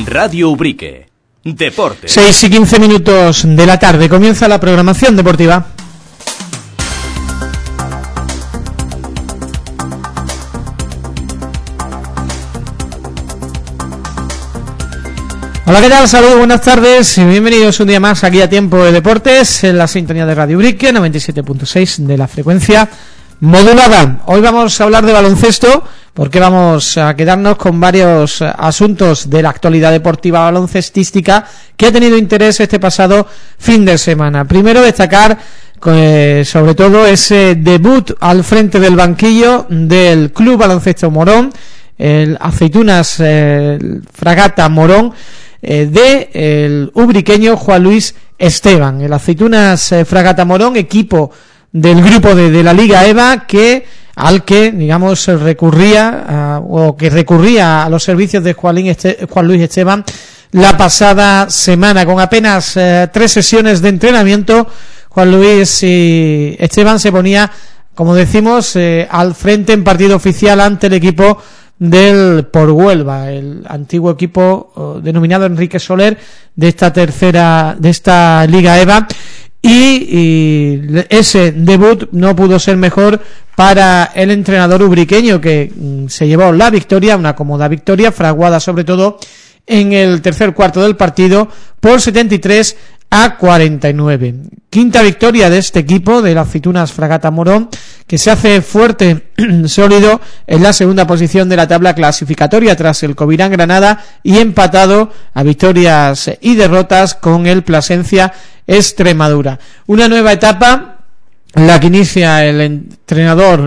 Radio Ubrique. Deportes. 6 y 15 minutos de la tarde. Comienza la programación deportiva. Hola, ¿qué tal? Saludos, buenas tardes y bienvenidos un día más aquí a Tiempo de Deportes en la sintonía de Radio Ubrique, 97.6 de la frecuencia modulada. Hoy vamos a hablar de baloncesto porque vamos a quedarnos con varios asuntos de la actualidad deportiva baloncestística que ha tenido interés este pasado fin de semana. Primero destacar sobre todo ese debut al frente del banquillo del Club Baloncesto Morón, el Aceitunas Fragata Morón, el ubriqueño Juan Luis Esteban. El Aceitunas Fragata Morón, equipo del grupo de la Liga EVA al que digamos recurría a los servicios de Juan Luis Esteban la pasada semana. Con apenas 3 sesiones de entrenamiento, Juan Luis y Esteban se ponía, como decimos, al frente en partido oficial ante el equipo del Por Huelva, el antiguo equipo denominado Enrique Soler de esta Liga EVA, y ese debut no pudo ser mejor para el entrenador ubriqueño, que se llevó la victoria, una cómoda victoria, fraguada sobre todo en el tercer cuarto del partido por 73-49. Quinta victoria de este equipo de las Aceitunas Fragata Morón, que se hace fuerte, sólido en la segunda posición de la tabla clasificatoria tras el Covirán Granada y empatado a victorias y derrotas con el Plasencia Extremadura. Una nueva etapa, la que inicia el entrenador,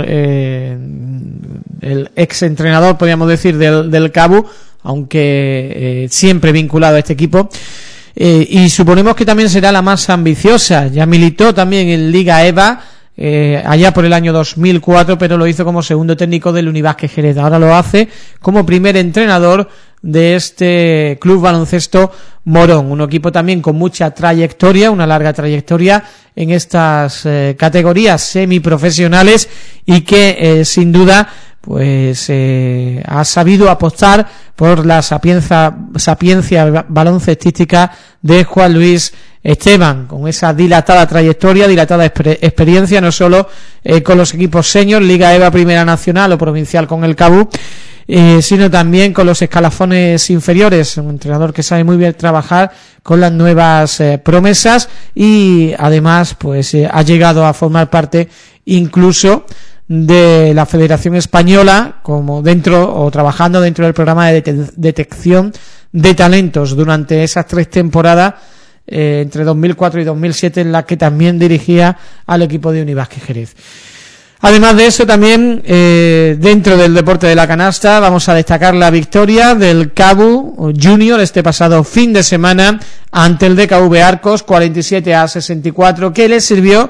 el exentrenador, podríamos decir, del CABU, aunque siempre vinculado a este equipo, y suponemos que también será la más ambiciosa. Ya militó también en Liga EVA allá por el año 2004, pero lo hizo como segundo técnico del Unibasque Jerez. Ahora lo hace como primer entrenador de este Club Baloncesto Morón, un equipo también con mucha trayectoria, una larga trayectoria en estas categorías semiprofesionales, y que sin duda pues ha sabido apostar por la sapiencia baloncestística de Juan Luis Esteban, con esa dilatada trayectoria, dilatada experiencia, no solo con los equipos senior, Liga EVA Primera Nacional o provincial con el CABU, sino también con los escalafones inferiores, un entrenador que sabe muy bien trabajar con las nuevas promesas, y además pues ha llegado a formar parte incluso de la Federación Española, como trabajando dentro del programa de detección de talentos durante esas 3 temporadas entre 2004 y 2007, en la que también dirigía al equipo de Unibasque Jerez. Además de eso, también dentro del deporte de la canasta vamos a destacar la victoria del CABU Junior este pasado fin de semana ante el DKV Arcos, 47-64, que le ha servido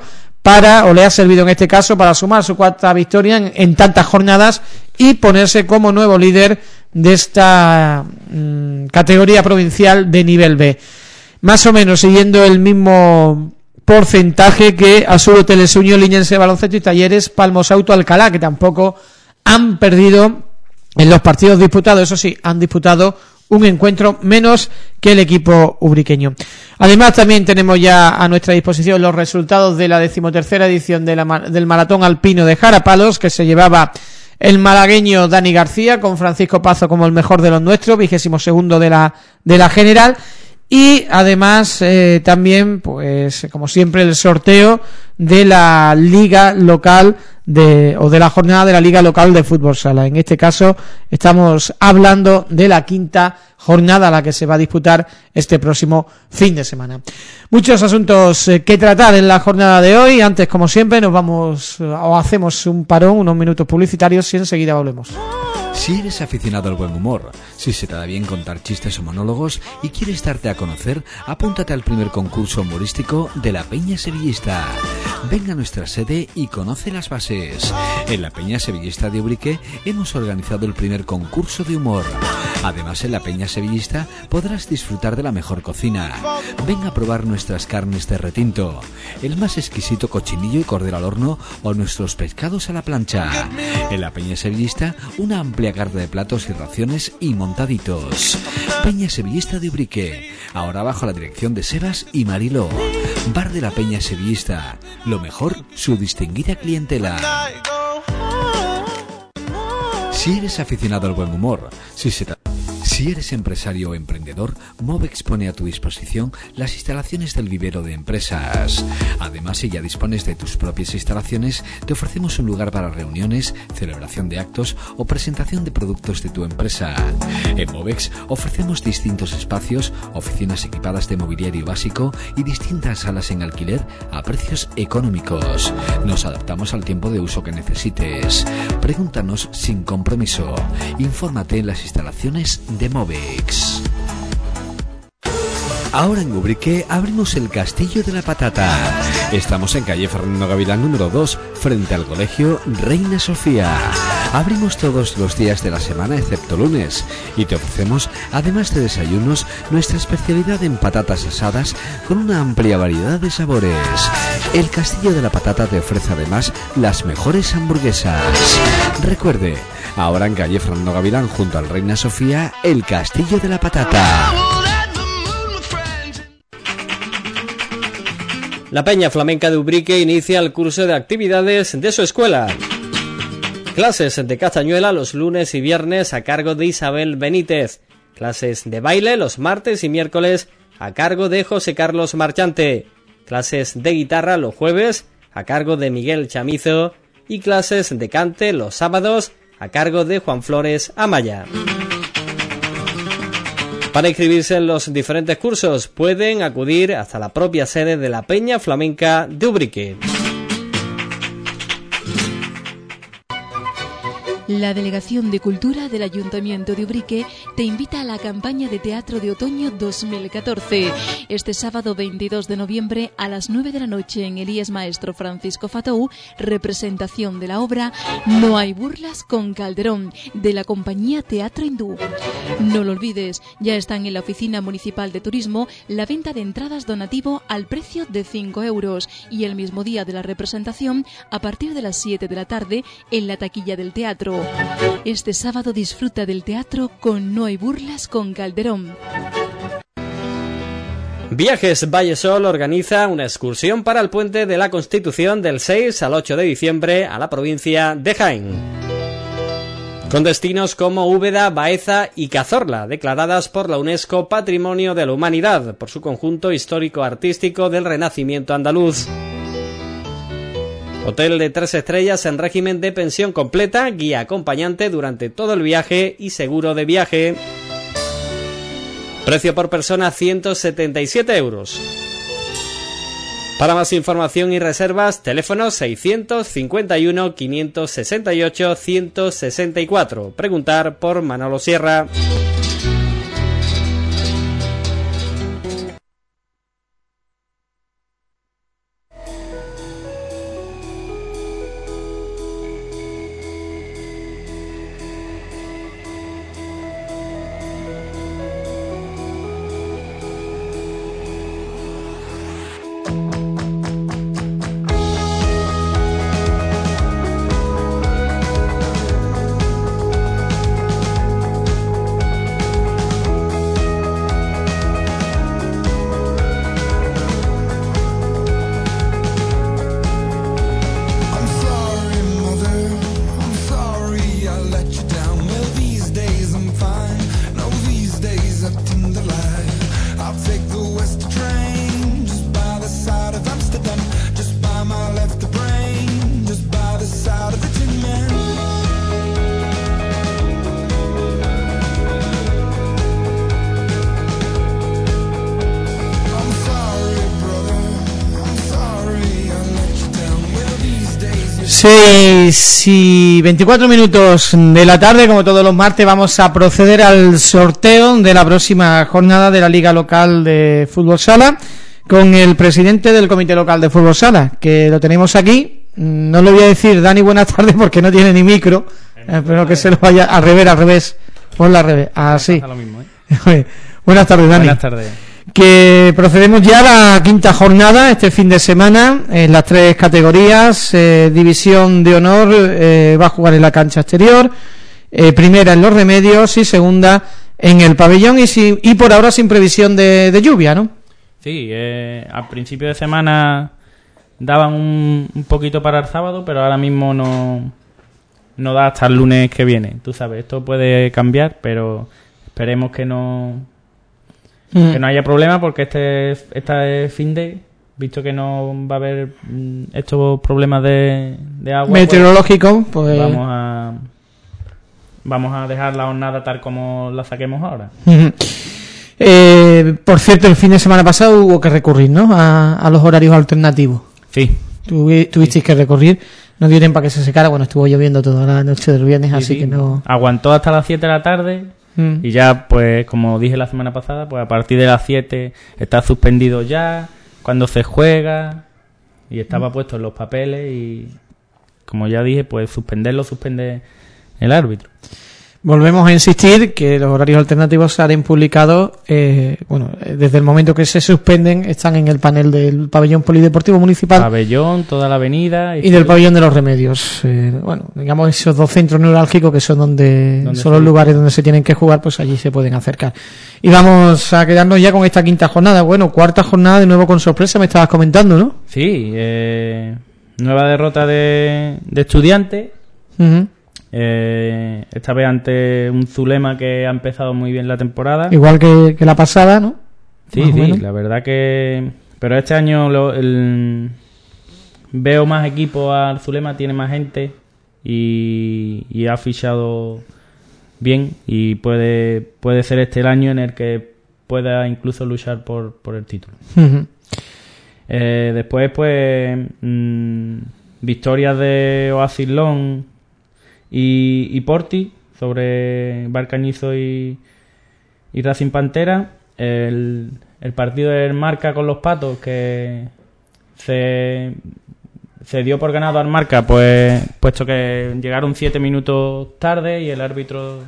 en este caso para sumar su 4ª victoria en tantas jornadas y ponerse como nuevo líder de esta categoría provincial de nivel B, más o menos siguiendo el mismo porcentaje que Azul Telesuño, Liñense Baloncesto y Talleres Palmos Auto Alcalá, que tampoco han perdido en los partidos disputados. Eso sí, han disputado un encuentro menos que el equipo ubriqueño. Además, también tenemos ya a nuestra disposición los resultados de la 13ª edición del Maratón Alpino de Jarapalos, que se llevaba el malagueño Dani García, con Francisco Pazo como el mejor de los nuestros, 22º de la general. Y además también, pues como siempre, el sorteo de la liga local de la jornada de la liga local de fútbol sala. En este caso estamos hablando de la 5ª jornada, la que se va a disputar este próximo fin de semana. Muchos asuntos que tratar en la jornada de hoy. Antes, como siempre, hacemos un parón, unos minutos publicitarios, y enseguida volvemos. Si eres aficionado al buen humor, si se te da bien contar chistes o monólogos y quieres darte a conocer, apúntate al primer concurso humorístico de la Peña Sevillista. Ven a nuestra sede y conoce las bases. En la Peña Sevillista de Ubrique hemos organizado el primer concurso de humor. Además, en la Peña Sevillista podrás disfrutar de la mejor cocina. Ven a probar nuestras carnes de retinto, el más exquisito cochinillo y cordero al horno o nuestros pescados a la plancha. En la Peña Sevillista, una amplia amplia carta de platos y raciones y montaditos. Peña Sevillista de Ubrique, ahora bajo la dirección de Sebas y Mariló. Bar de la Peña Sevillista, lo mejor, su distinguida clientela. Si eres aficionado al buen humor, si eres empresario o emprendedor, Movex pone a tu disposición las instalaciones del vivero de empresas. Además, si ya dispones de tus propias instalaciones, te ofrecemos un lugar para reuniones, celebración de actos o presentación de productos de tu empresa. En Movex ofrecemos distintos espacios, oficinas equipadas de mobiliario básico y distintas salas en alquiler a precios económicos. Nos adaptamos al tiempo de uso que necesites. Pregúntanos sin compromiso. Infórmate en las instalaciones de Movex. Ahora en Ubrique abrimos el Castillo de la Patata. Estamos en calle Fernando Gavilán número 2, frente al colegio Reina Sofía. Abrimos todos los días de la semana excepto lunes y te ofrecemos, además de desayunos, nuestra especialidad en patatas asadas con una amplia variedad de sabores. El Castillo de la Patata te ofrece además las mejores hamburguesas. Recuerde, ahora en calle Fernando Gavilán junto al Reina Sofía, el Castillo de la Patata. La Peña Flamenca de Ubrique inicia el curso de actividades de su escuela. Clases de castañuela los lunes y viernes a cargo de Isabel Benítez. Clases de baile los martes y miércoles a cargo de José Carlos Marchante. Clases de guitarra los jueves a cargo de Miguel Chamizo. Y clases de cante los sábados a cargo de Juan Flores Amaya. Para inscribirse en los diferentes cursos pueden acudir hasta la propia sede de la Peña Flamenca de Ubrique. La Delegación de Cultura del Ayuntamiento de Ubrique te invita a la campaña de teatro de otoño 2014. Este sábado 22 de noviembre a las 9 de la noche en el IES Maestro Francisco Fatou, representación de la obra No hay burlas con Calderón, de la compañía Teatro Hindú. No lo olvides, ya están en la Oficina Municipal de Turismo la venta de entradas donativo al precio de 5 euros y el mismo día de la representación a partir de las 7 de la tarde en la taquilla del teatro. Este sábado disfruta del teatro con No hay burlas con Calderón. Viajes Vallesol organiza una excursión para el Puente de la Constitución del 6 al 8 de diciembre a la provincia de Jaén, con destinos como Úbeda, Baeza y Cazorla, declaradas por la UNESCO Patrimonio de la Humanidad por su conjunto histórico-artístico del Renacimiento andaluz. Hotel de 3 estrellas en régimen de pensión completa, guía acompañante durante todo el viaje y seguro de viaje. Precio por persona 177 euros. Para más información y reservas, teléfono 651 568 164. Preguntar por Manolo Sierra. Y 24 minutos de la tarde, como todos los martes, vamos a proceder al sorteo de la próxima jornada de la Liga Local de Fútbol Sala con el presidente del Comité Local de Fútbol Sala, que lo tenemos aquí. No le voy a decir Dani buenas tardes porque no tiene ni micro, pero que se lo vaya al revés, ponla al revés, así. Buenas tardes, Dani. Buenas tardes. Que procedemos ya a la quinta jornada este fin de semana en las 3 categorías. División de honor va a jugar en la cancha exterior primera en Los Remedios y segunda en el Pabellón, y por ahora sin previsión de lluvia, ¿no? Sí, al principio de semana daban un poquito para el sábado, pero ahora mismo no da hasta el lunes que viene. Tú sabes, esto puede cambiar, pero esperemos que no haya problema, porque esta es fin de, visto que no va a haber estos problemas de agua meteorológico, pues vamos a dejar la jornada tal como la saquemos ahora. Por cierto, el fin de semana pasado hubo que recurrir, ¿no?, a los horarios alternativos. Sí. Tuvisteis que recurrir, no dio tiempo para que se secara, bueno, estuvo lloviendo toda la noche del viernes, Sí, así sí. que no... Aguantó hasta las 7 de la tarde y ya, pues, como dije la semana pasada, pues a partir de las 7 está suspendido ya, cuando se juega, y estaba puesto en los papeles, y como ya dije, pues suspende el árbitro. Volvemos a insistir que los horarios alternativos se harán publicados, desde el momento que se suspenden, están en el panel del Pabellón Polideportivo Municipal. Pabellón, toda la avenida. Y del Pabellón de los Remedios. Digamos, esos dos centros neurálgicos que son son los lugares donde se tienen que jugar, pues allí se pueden acercar. Y vamos a quedarnos ya con esta quinta jornada. Bueno, cuarta jornada de nuevo con sorpresa, me estabas comentando, ¿no? Sí, nueva derrota de Estudiantes. Uh-huh. Esta vez ante un Zulema que ha empezado muy bien la temporada. Igual que la pasada, ¿no? Sí, la verdad que... Pero este año veo más equipos al Zulema, tiene más gente y ha fichado bien, y puede ser este el año en el que pueda incluso luchar por el título. Uh-huh. Después, pues, victorias de Oasis Long y Porti sobre Barcañizo y Racing Pantera. El partido del Marca con los Patos, que se dio por ganado al Marca, pues puesto que llegaron 7 minutos tarde y el árbitro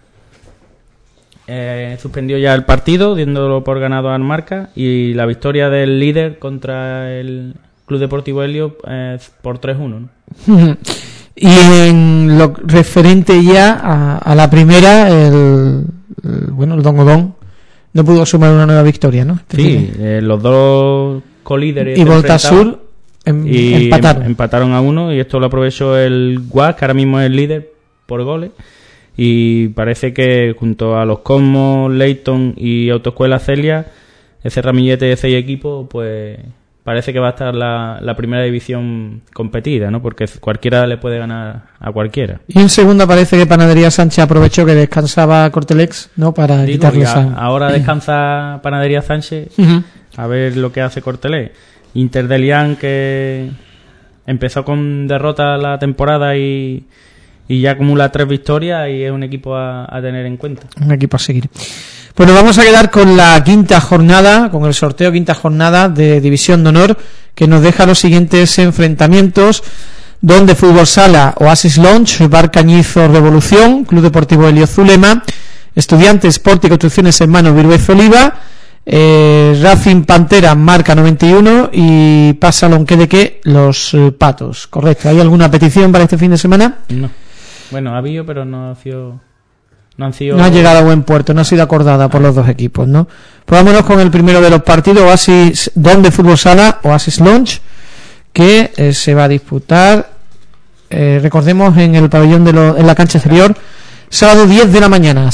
suspendió ya el partido, diéndolo por ganado al Marca, y la victoria del líder contra el Club Deportivo Helio por 3-1, ¿no? Y en lo referente ya a la primera, el Don Odón no pudo sumar una nueva victoria, ¿no? Los dos colíderes y Volta Sur empataron a 1, y esto lo aprovechó el Guas, que ahora mismo es el líder por goles, y parece que junto a los Cosmos, Leyton y Autoescuela Celia, ese ramillete de 6 equipos, pues parece que va a estar la primera división competida, ¿no? Porque cualquiera le puede ganar a cualquiera. Y en segunda parece que Panadería Sánchez aprovechó que descansaba Cortelex, ¿no? Para quitarle esa... Ahora descansa Panadería Sánchez, a ver lo que hace Cortelex. Inter de Lián, que empezó con derrota la temporada y ya acumula 3 victorias, y es un equipo a tener en cuenta. Un equipo a seguir. Pues nos vamos a quedar con la quinta jornada, con el sorteo quinta jornada de División de Honor, que nos deja los siguientes enfrentamientos: Don de Fútbol Sala, Oasis Lounge, Barcañizo Revolución, Club Deportivo Helio Zulema, Estudiantes, Porti Construcciones Hermanos Viruez Oliva, Racing Pantera Marca 91 y pasa Lonquedeque Los Patos. Correcto. ¿Hay alguna petición para este fin de semana? No. Bueno, ha habido, pero no ha sido... No ha llegado a buen puerto, no ha sido acordada por los dos equipos, ¿no? Pues vámonos con el primero de los partidos: Oasis Don de Fútbol Sala, Oasis Lounge, que se va a disputar, recordemos, en el pabellón en la cancha exterior, sábado 10 de la mañana,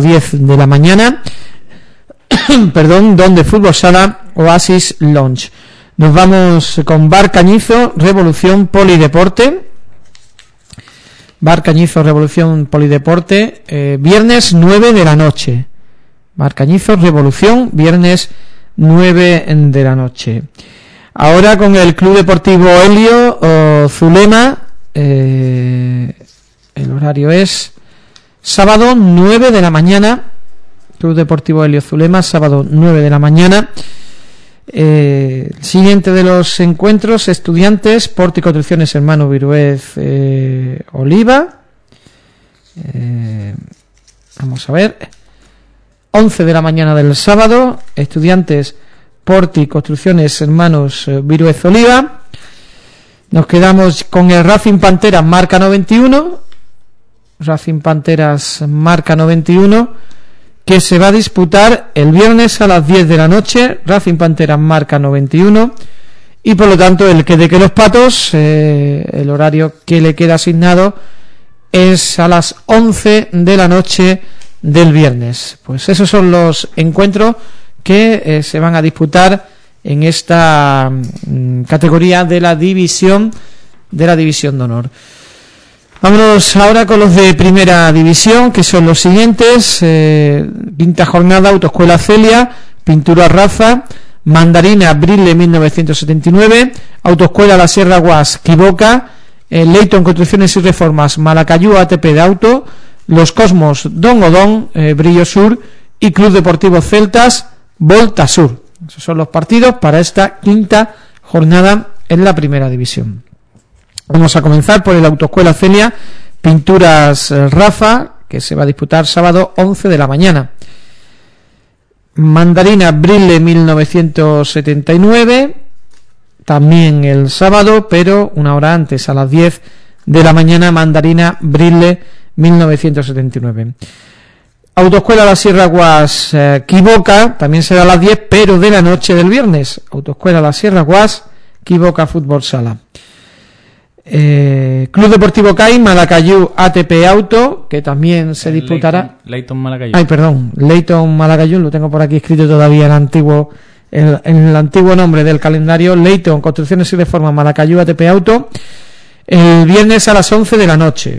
perdón, Don de Fútbol Sala, Oasis Lounge. Nos vamos con Barcañizo Revolución Polideporte. Barcañizo Revolución Polideporte, viernes 9 de la noche. Barcañizo Revolución, viernes 9 de la noche. Ahora con el Club Deportivo Helio Zulema, el horario es sábado 9 de la mañana. Club Deportivo Helio Zulema, sábado 9 de la mañana. Siguiente de los encuentros: Estudiantes, Porti Construcciones Hermano Viruez Oliva. Vamos a ver, 11 de la mañana del sábado, Estudiantes, Porti Construcciones Hermanos Viruez Oliva. Nos quedamos con el Racing Pantera Marca 91, Racing Panteras Marca 91, que se va a disputar el viernes a las 10 de la noche. Racing Panteras Marca 91, y por lo tanto el que de que los Patos, el horario que le queda asignado es a las 11 de la noche del viernes. Pues esos son los encuentros que se van a disputar en esta categoría de la división de honor. Vámonos ahora con los de primera división, que son los siguientes. Quinta jornada: Autoescuela Celia, Pintura Raza, Mandarina Brille 1979, Autoescuela La Sierra Guas Quiboca, Leighton Construcciones y Reformas Malacayú ATP de Auto, Los Cosmos Don Odón Brillo Sur y Club Deportivo Celtas Volta Sur. Esos son los partidos para esta quinta jornada en la primera división. Vamos a comenzar por el Autoescuela Celia Pinturas Rafa, que se va a disputar sábado 11 de la mañana. Mandarina Brille 1979, también el sábado, pero una hora antes, a las 10 de la mañana, Mandarina Brille 1979. Autoescuela La Sierra Guas Quiboca, también será a las 10, pero de la noche del viernes. Autoescuela La Sierra Guas Quiboca Fútbol Sala. Club Deportivo CAI Malacayú ATP Auto, que también se disputará. Leighton Malacayú. Leighton Malacayú, lo tengo por aquí escrito todavía en el antiguo nombre del calendario. Leighton Construcciones y Reformas Malacayú ATP Auto, el viernes a las 11 de la noche.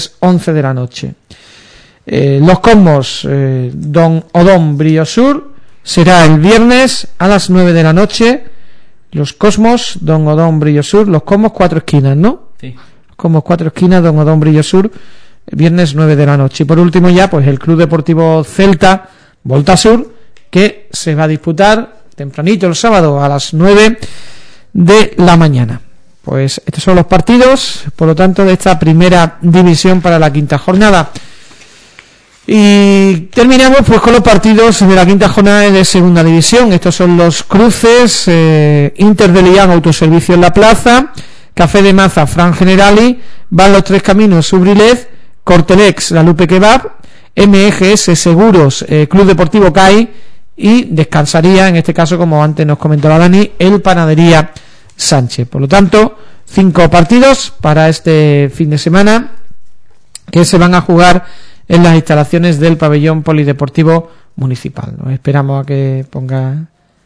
Los Cosmos Don Odón Brillo Sur será el viernes a las 9 de la noche. Los Cosmos Don Odón Brillo Sur, Los Cosmos Cuatro Esquinas, ¿no? Sí. Los Cosmos Cuatro Esquinas, Don Odón Brillo Sur, viernes 9 de la noche. Y por último ya, pues el Club Deportivo Celta Volta Sur, que se va a disputar tempranito el sábado a las 9 de la mañana. Pues estos son los partidos, por lo tanto, de esta primera división para la quinta jornada. Y terminamos pues con los partidos de la quinta jornada de segunda división. Estos son los cruces: Inter de Lián Autoservicio en la Plaza, Café de Maza Fran Generali, Van los Tres Caminos Subrilez, Cortelex La Lupe Kebab, MGS Seguros Club Deportivo CAI, y descansaría, en este caso, como antes nos comentaba Dani, el Panadería Sánchez. Por lo tanto, 5 partidos para este fin de semana que se van a jugar en las instalaciones del pabellón polideportivo municipal. Nos esperamos a que ponga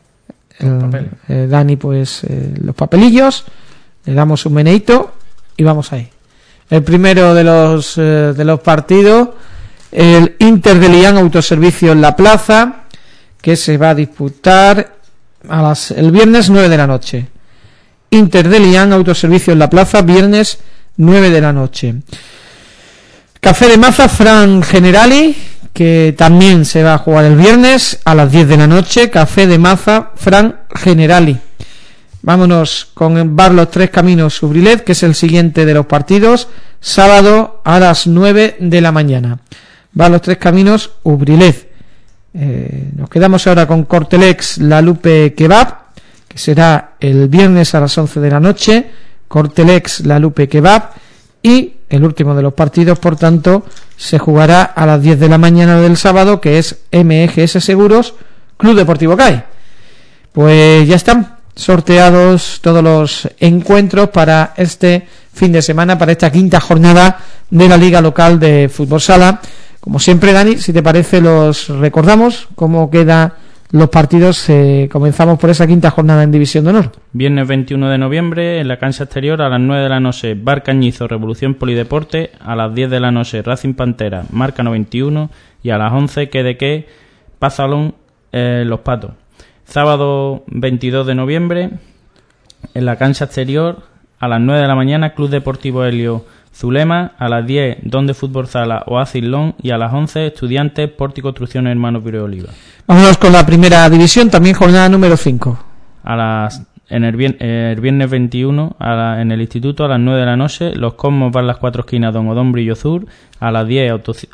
Dani pues los papelillos, le damos un meneito y vamos ahí. El primero de los partidos, el Inter de Lián Autoservicio en la Plaza, que se va a disputar el viernes 9 de la noche. Inter de Lián Autoservicio en la Plaza, viernes 9 de la noche. Café de Maza Fran Generali, que también se va a jugar el viernes a las 10 de la noche. Café de Maza Fran Generali. Vámonos con el Bar Los Tres Caminos Subrilet, que es el siguiente de los partidos, sábado a las 9 de la mañana. Bar Los Tres Caminos Ubrilet. Nos quedamos ahora con Cortelex La Lupe Kebab, que será el viernes a las 11 de la noche. Cortelex La Lupe Kebab. Y el último de los partidos, por tanto, se jugará a las 10 de la mañana del sábado, que es MGS Seguros Club Deportivo CAI. Pues ya están sorteados todos los encuentros para este fin de semana, para esta quinta jornada de la Liga Local de Fútbol Sala. Como siempre, Dani, si te parece, los recordamos cómo quedan los partidos. Comenzamos por esa quinta jornada en División de Honor. Viernes 21 de noviembre, en la cancha exterior, a las 9 de la noche, Bar Cañizo Revolución Polideporte, a las 10 de la noche, Racing Pantera Marca 91, y a las 11, que Pazalón Los Patos. Sábado 22 de noviembre, en la cancha exterior, a las 9 de la mañana, Club Deportivo Helio Zulema, a las 10, Don de Fútbol Sala Oasis Long, y a las 11, Estudiantes Porti Construcciones Hermanos Piro Oliva. Vámonos con la primera división, también jornada número 5. El viernes 21, en el instituto, a las 9 de la noche, Los Cosmos van las Cuatro Esquinas Don Odón Brillo Sur, a las 10,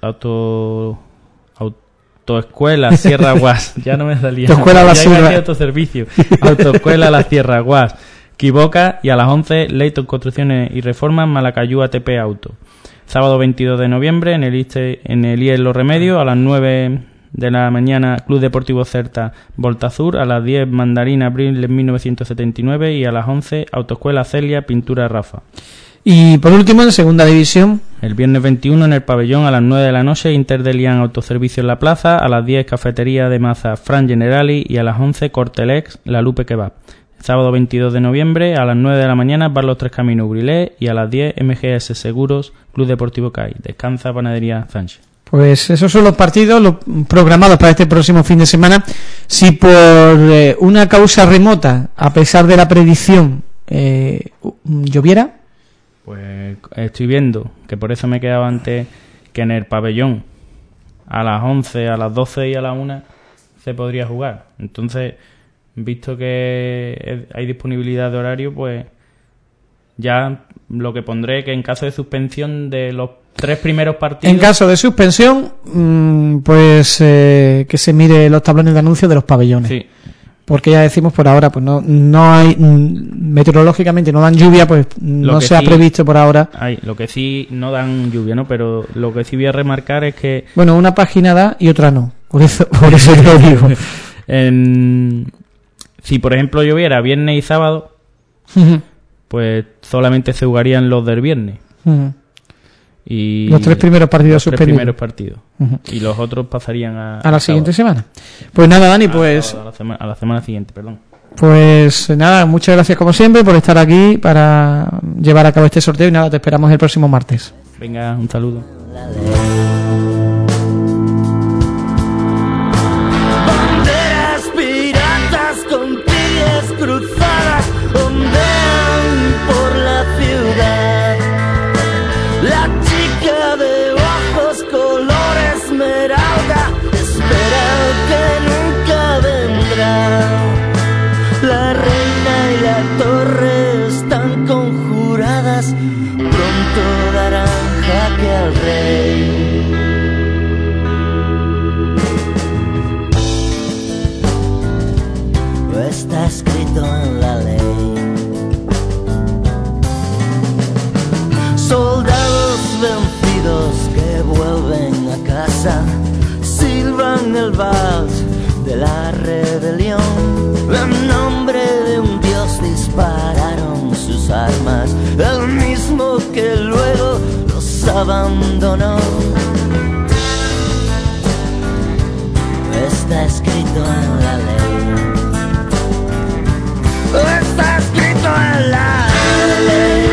Autoescuela Sierra Guas, ya no me salía. Autoescuela La Sierra. Autoservicio. Autoescuela La Sierra Guas Quiboca, y a las 11, Leighton Construcciones y Reformas Malacayú ATP Auto. Sábado 22 de noviembre en el IES Los Remedios a las 9 de la mañana Club Deportivo Certa Volta Azur, a las 10 Mandarina Abril en 1979 y a las 11 Autoescuela Celia Pintura Rafa. Y por último, en segunda división, el viernes 21 en el pabellón a las 9 de la noche Inter de Lian Autoservicio en la Plaza, a las 10 Cafetería de Maza Fran Generali y a las 11 Cortelex La Lupe Kebab. Sábado 22 de noviembre a las 9 de la mañana Bar Los Tres Caminos Brilé y a las 10 MGS Seguros Club Deportivo CAI. Descansa Panadería Sánchez. Pues esos son los partidos programados para este próximo fin de semana. Si por una causa remota, a pesar de la predicción, lloviera, pues estoy viendo que por eso me quedaba antes que en el pabellón a las 11, a las 12 y a las 1 se podría jugar. Entonces, visto que hay disponibilidad de horario, pues ya lo que pondré que en caso de suspensión de los 3 primeros partidos... En caso de suspensión, pues que se mire los tablones de anuncios de los pabellones. Sí. Porque ya decimos por ahora, pues no hay, meteorológicamente no dan lluvia, pues no se ha previsto por ahora. Lo que sí no dan lluvia, ¿no? Pero lo que sí voy a remarcar es que... Bueno, una página da y otra no. Por eso te lo digo. Si por ejemplo lloviera viernes y sábado, pues solamente se jugarían los del viernes. Y los 3 primeros partidos suspendidos. Y los otros pasarían a la siguiente semana. Pues nada, Dani, pues a la semana siguiente, perdón. Pues nada, muchas gracias como siempre por estar aquí para llevar a cabo este sorteo y nada, te esperamos el próximo martes. Venga, un saludo. Banderas piratas con tiras cruzadas ondean por la ciudad. La chica de ojos color esmeralda espera que nunca vendrá. La reina y la torre están conjuradas, pronto darán jaque al rey. Está escrito en la ley. Soldados vencidos que vuelven a casa silban el vals de la rebelión. En nombre de un dios dispararon sus armas, el mismo que luego los abandonó. Está escrito en la ley. Está escrito en la ley.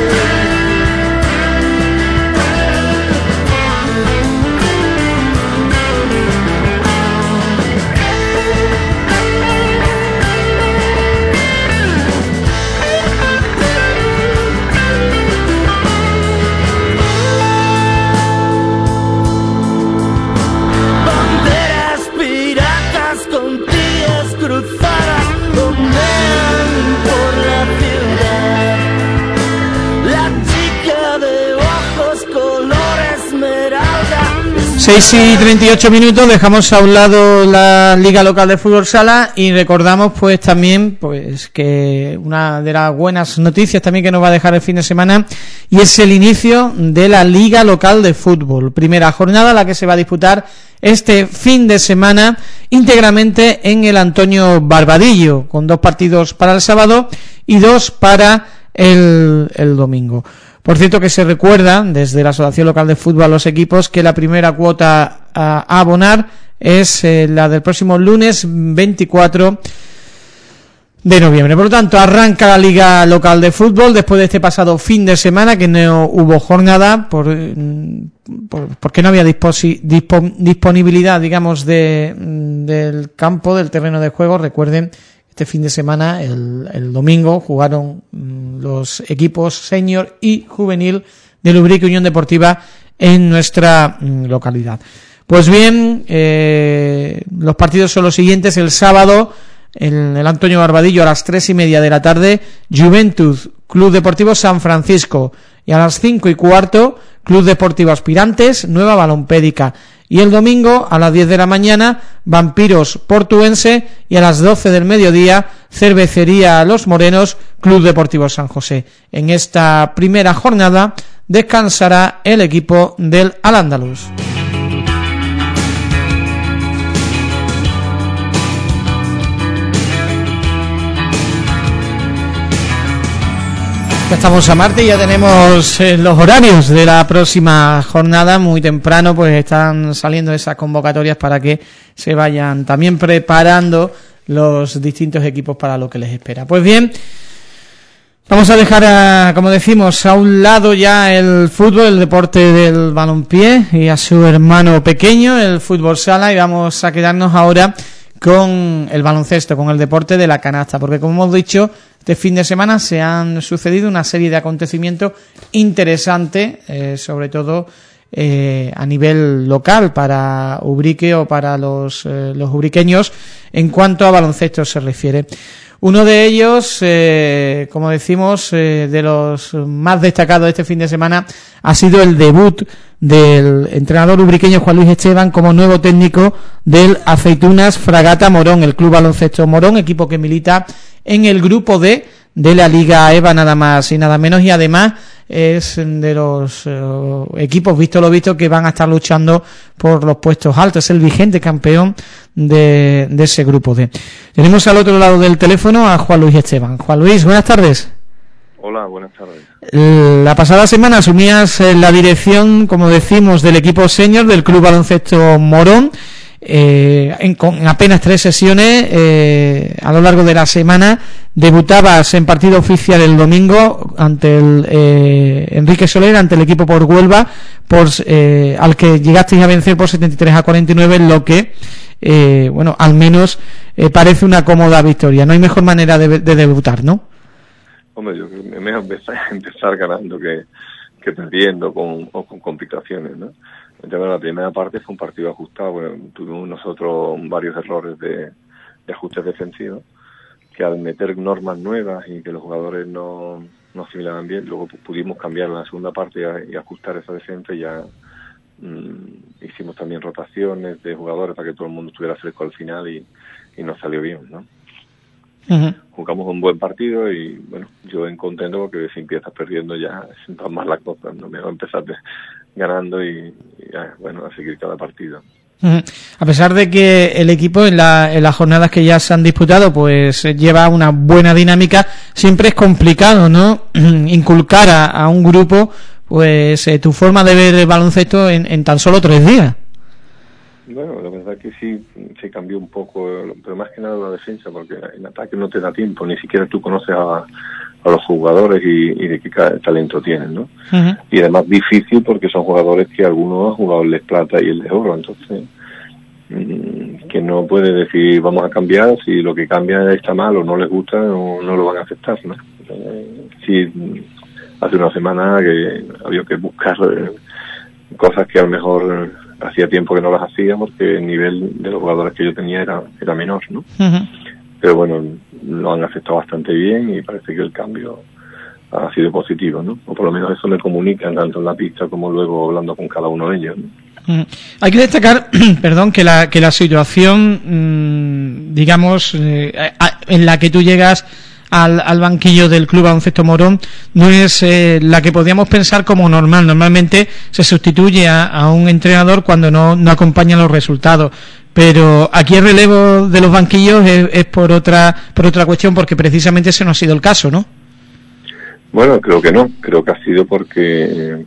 Banderas piratas con tiras cruzadas ondean por la ciudad. La chica de ojos color esmeralda. 6:38, dejamos a un lado la Liga Local de Fútbol Sala y recordamos pues también pues que una de las buenas noticias también que nos va a dejar el fin de semana y es el inicio de la Liga Local de Fútbol. Primera jornada la que se va a disputar este fin de semana íntegramente en el Antonio Barbadillo, con 2 partidos para el sábado y 2 para el domingo. Por cierto que se recuerda desde la Asociación Local de Fútbol a los equipos que la primera cuota a abonar es la del próximo lunes 24 de noviembre. Por lo tanto, arranca la Liga Local de Fútbol después de este pasado fin de semana que no hubo jornada porque no había disponibilidad, digamos, del campo, del terreno de juego. Recuerden, este fin de semana, el domingo, jugaron los equipos senior y juvenil del Ubrique Unión Deportiva en nuestra localidad. Pues bien, los partidos son los siguientes. El sábado, en el Antonio Barbadillo, a las 3:30 de la tarde, Juventud Club Deportivo San Francisco, y a las 5:15, Club Deportivo Aspirantes, Nueva Balompédica, Y el domingo a las 10 de la mañana, Vampiros Portuense, y a las 12 del mediodía, Cervecería Los Morenos, Club Deportivo San José. En esta primera jornada descansará el equipo del Al-Ándalus. Ya estamos a martes y ya tenemos los horarios de la próxima jornada. Muy temprano pues están saliendo esas convocatorias para que se vayan también preparando los distintos equipos para lo que les espera. Pues bien, vamos a dejar, como decimos, a un lado ya el fútbol, el deporte del balompié y a su hermano pequeño, el fútbol sala, y vamos a quedarnos ahora con el baloncesto, con el deporte de la canasta, porque como hemos dicho, este fin de semana se han sucedido una serie de acontecimientos interesantes, sobre todo a nivel local para Ubrique o para los ubriqueños en cuanto a baloncesto se refiere. Uno de ellos, como decimos, de los más destacados de este fin de semana ha sido el debut del entrenador ubriqueño Juan Luis Esteban como nuevo técnico del Aceitunas Fragata Morón, el Club Baloncesto Morón, equipo que milita en el grupo D de la Liga EVA, nada más y nada menos, y además es de los equipos, visto lo visto, que van a estar luchando por los puestos altos. Es el vigente campeón de ese grupo D. Tenemos al otro lado del teléfono a Juan Luis Esteban. Juan Luis, buenas tardes. Hola, buenas tardes. La pasada semana asumías la dirección, como decimos, del equipo senior del Club Baloncesto Morón. Con apenas 3 sesiones a lo largo de la semana. Debutabas en partido oficial el domingo ante el Enrique Soler, ante el equipo por Huelva, al que llegasteis a vencer por 73-49, en lo que bueno, al menos parece una cómoda victoria. No hay mejor manera de debutar, ¿no? Hombre, yo creo que es mejor empezar ganando que perdiendo o con complicaciones, ¿no? Entonces, la primera parte fue un partido ajustado. Bueno, tuvimos nosotros varios errores de ajustes defensivos, que al meter normas nuevas y que los jugadores no asimilaban bien, luego pudimos cambiar en la segunda parte y ajustar esa defensa, y ya hicimos también rotaciones de jugadores para que todo el mundo estuviera fresco al final, y nos salió bien, ¿no? Uh-huh. Jugamos un buen partido y, bueno, yo contento porque si empiezas perdiendo ya es más la cosa, no me va a empezar ganando y bueno, a seguir cada partido. Uh-huh. A pesar de que el equipo en las jornadas que ya se han disputado pues lleva una buena dinámica, siempre es complicado, ¿no? Inculcar a un grupo pues tu forma de ver el baloncesto en tan solo 3 días. Bueno, la verdad que sí se cambió un poco, pero más que nada la defensa, porque en ataque no te da tiempo, ni siquiera tú conoces a los jugadores y de qué talento tienen, ¿no? Uh-huh. Y además difícil porque son jugadores que algunos han jugado el Les Plata y el Les Oro, entonces que no puede decir vamos a cambiar, si lo que cambia está mal o no les gusta o no lo van a aceptar, ¿no? Sí, hace una semana que había que buscar cosas que a lo mejor hacía tiempo que no las hacía porque el nivel de los jugadores que yo tenía era menor, ¿no? Uh-huh. Pero bueno, lo han aceptado bastante bien y parece que el cambio ha sido positivo, ¿no? O por lo menos eso me comunican tanto en la pista como luego hablando con cada uno de ellos, ¿no? Uh-huh. Hay que destacar, perdón, que la situación, digamos, en la que tú llegas al banquillo del Club Baloncesto Morón no es la que podríamos pensar como normal. Normalmente se sustituye a un entrenador cuando no acompañan los resultados, pero aquí el relevo de los banquillos es por otra cuestión, porque precisamente ese no ha sido el caso, ¿no? Bueno, creo que no, creo que ha sido porque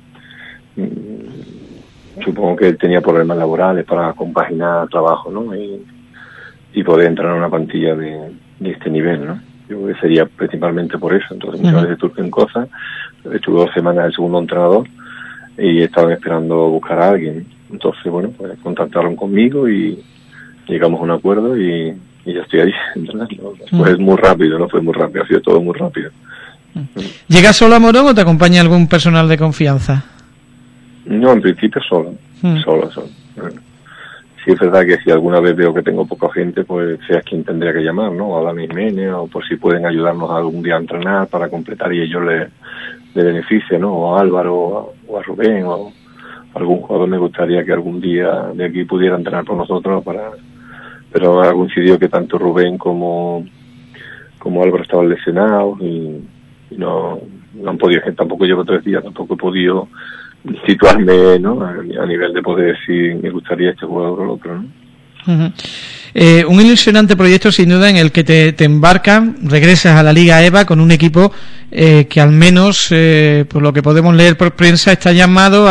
supongo que él tenía problemas laborales para compaginar trabajo, ¿no? Y poder entrar en una plantilla de este nivel, ¿no? Yo creo que sería principalmente por eso. Entonces muchas veces surgen cosas. Estuve 2 semanas el segundo entrenador y estaban esperando buscar a alguien. Entonces, bueno, pues contactaron conmigo y llegamos a un acuerdo y ya estoy ahí entrenando. Pues muy rápido, no fue muy rápido, ha sido todo muy rápido. ¿Llegas solo a Morón o te acompaña algún personal de confianza? No, en principio solo. Solo. Bueno. Sí, es verdad que si alguna vez veo que tengo poca gente, pues seas quien tendría que llamar, ¿no? A Dani Jiménez, o por si pueden ayudarnos algún día a entrenar para completar y ellos le beneficien, ¿no? O a Álvaro, o a Rubén, o algún jugador me gustaría que algún día de aquí pudiera entrenar con nosotros, pero ha coincidido que tanto Rubén como Álvaro estaban lesionados y no han podido. Tampoco llevo 3 días, tampoco he podido situarme, ¿no?, a nivel de poder decir me gustaría este jugador o el otro, ¿no? Uh-huh. Un ilusionante proyecto sin duda en el que te embarcan, regresas a la Liga EVA con un equipo que al menos, por lo que podemos leer por prensa, está llamado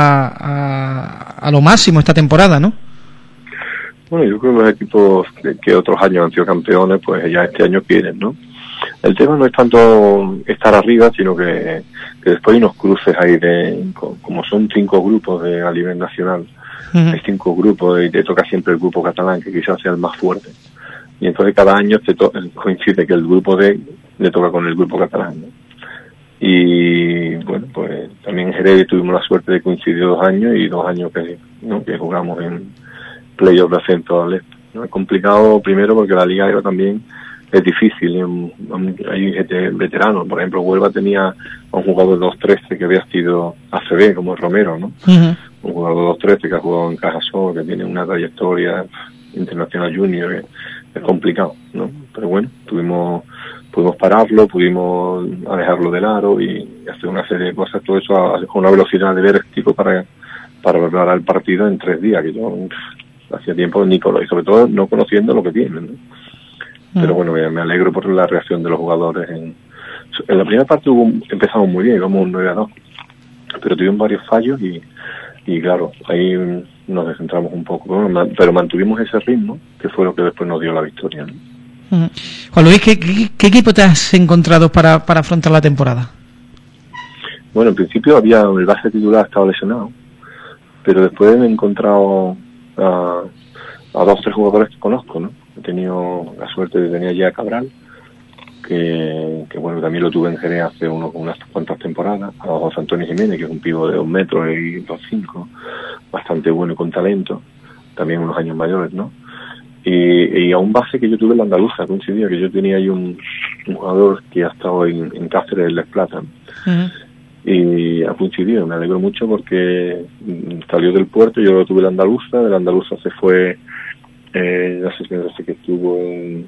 a lo máximo esta temporada, ¿no? Bueno, yo creo que los equipos que otros años han sido campeones, pues ya este año quieren, ¿no? El tema no es tanto estar arriba, sino que después hay unos cruces ahí como son 5 grupos a nivel nacional. Uh-huh. Hay 5 grupos y te toca siempre el grupo catalán, que quizás sea el más fuerte. Y entonces cada año coincide que el grupo D le toca con el grupo catalán, ¿no? Y bueno, pues también en Jerez tuvimos la suerte de coincidir 2 años y 2 años que jugamos en playoff de ascenso al este, ¿no? Es complicado primero porque la Liga EVA también es difícil. Hay veteranos, por ejemplo, Huelva tenía a un jugador de 2-13 que había sido ACB, como el Romero, ¿no? Uh-huh. Un jugador de 2-13 que ha jugado en Cajasol, que tiene una trayectoria internacional junior, es complicado, ¿no? Pero bueno, pudimos pararlo, pudimos alejarlo del aro y hacer una serie de cosas, todo eso con una velocidad de vértigo para preparar el partido en 3 días, que yo hacía tiempo ni conozco, y sobre todo no conociendo lo que tienen, ¿no? Pero bueno, me alegro por la reacción de los jugadores. En la primera parte empezamos muy bien, íbamos un 9-2, pero tuvimos varios fallos y claro, ahí nos descentramos un poco, pero mantuvimos ese ritmo, que fue lo que después nos dio la victoria, ¿no? Uh-huh. Juan Luis, ¿qué equipo te has encontrado para afrontar la temporada? Bueno, en principio el base titular estaba lesionado, pero después me he encontrado a 2 o 3 jugadores que conozco, ¿no? He tenido la suerte de tener ya a Cabral, que bueno, también lo tuve en Jerez hace unas cuantas temporadas, a José Antonio Jiménez, que es un pivo de 2 metros y 2,5, bastante bueno y con talento, también unos años mayores, ¿no? Y a un base que yo tuve en la Andaluza, coincidía que yo tenía ahí un jugador que ha estado en Cáceres, en Les Plata, uh-huh. Y ha coincidido, me alegro mucho porque salió del puerto, yo lo tuve en la Andaluza, de la Andaluza se fue, no sé que estuvo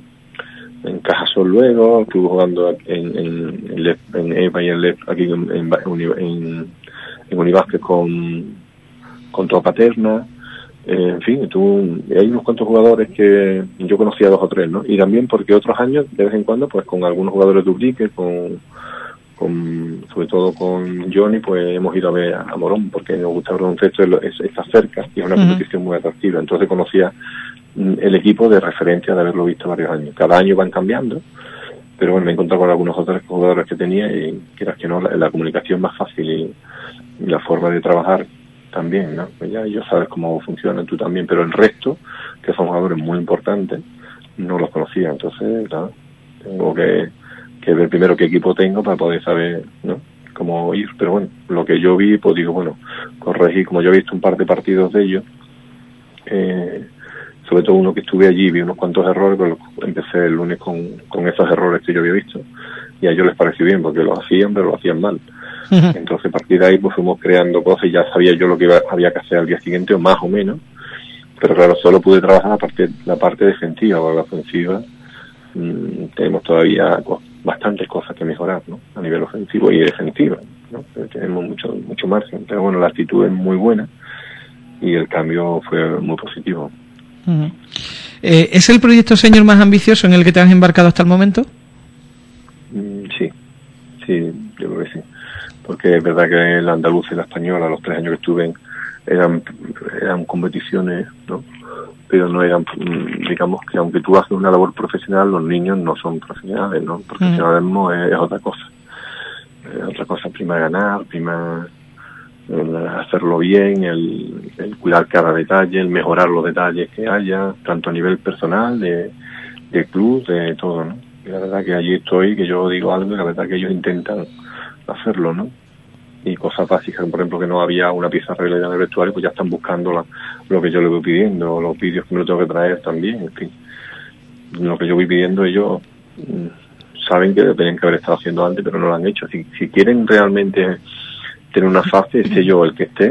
en Cajasol luego, estuvo jugando en EVA y en LEP, aquí en Univásquez con Topaterna. En fin, hay unos cuantos jugadores que yo conocía 2 o 3, ¿no? Y también porque otros años, de vez en cuando, pues con algunos jugadores de Ubrique, sobre todo con Johnny, pues hemos ido a ver a Morón, porque nos gusta el baloncesto, está cerca y es una competición muy atractiva. Entonces conocía el equipo de referencia de haberlo visto varios años. Cada año van cambiando, pero bueno, me he encontrado con algunos otros jugadores que tenía y quieras que no, la comunicación más fácil y la forma de trabajar también, ¿no? Pues ya ellos sabes cómo funcionan, tú también, pero el resto, que son jugadores muy importantes, no los conocía. Entonces, claro, tengo que ver primero qué equipo tengo para poder saber, ¿no?, cómo ir. Pero bueno, lo que yo vi, pues digo, bueno, corregí, como yo he visto un par de partidos de ellos, sobre todo uno que estuve allí, vi unos cuantos errores, pero empecé el lunes con esos errores que yo había visto, y a ellos les pareció bien, porque lo hacían, pero lo hacían mal. Uh-huh. Entonces, a partir de ahí, pues fuimos creando cosas y ya sabía yo lo que había que hacer al día siguiente, o más o menos, pero claro, solo pude trabajar la parte defensiva, o la ofensiva. Tenemos todavía bastantes cosas que mejorar, ¿no?, a nivel ofensivo y defensivo, ¿no? Tenemos mucho margen, pero bueno, la actitud es muy buena y el cambio fue muy positivo. Uh-huh. ¿Es el proyecto senior más ambicioso en el que te has embarcado hasta el momento? Sí, yo creo que sí, porque es verdad que la andaluza y la española, los 3 años que estuve, eran competiciones, ¿no?, pero no eran, digamos que aunque tú haces una labor profesional, los niños no son profesionales, ¿no? Profesionalismo es otra cosa. Prima ganar, hacerlo bien, el cuidar cada detalle, el mejorar los detalles que haya, tanto a nivel personal, de club, de todo, ¿no? Y la verdad que allí estoy, que yo digo algo, y la verdad que ellos intentan hacerlo, ¿no? Y cosas básicas, por ejemplo, que no había una pieza arreglada en el vestuario, pues ya están buscando lo que yo le voy pidiendo, los vídeos que me lo tengo que traer también, en fin. Lo que yo voy pidiendo, ellos saben que tenían que haber estado haciendo antes, pero no lo han hecho. Si quieren realmente tener una fase, esté yo el que esté,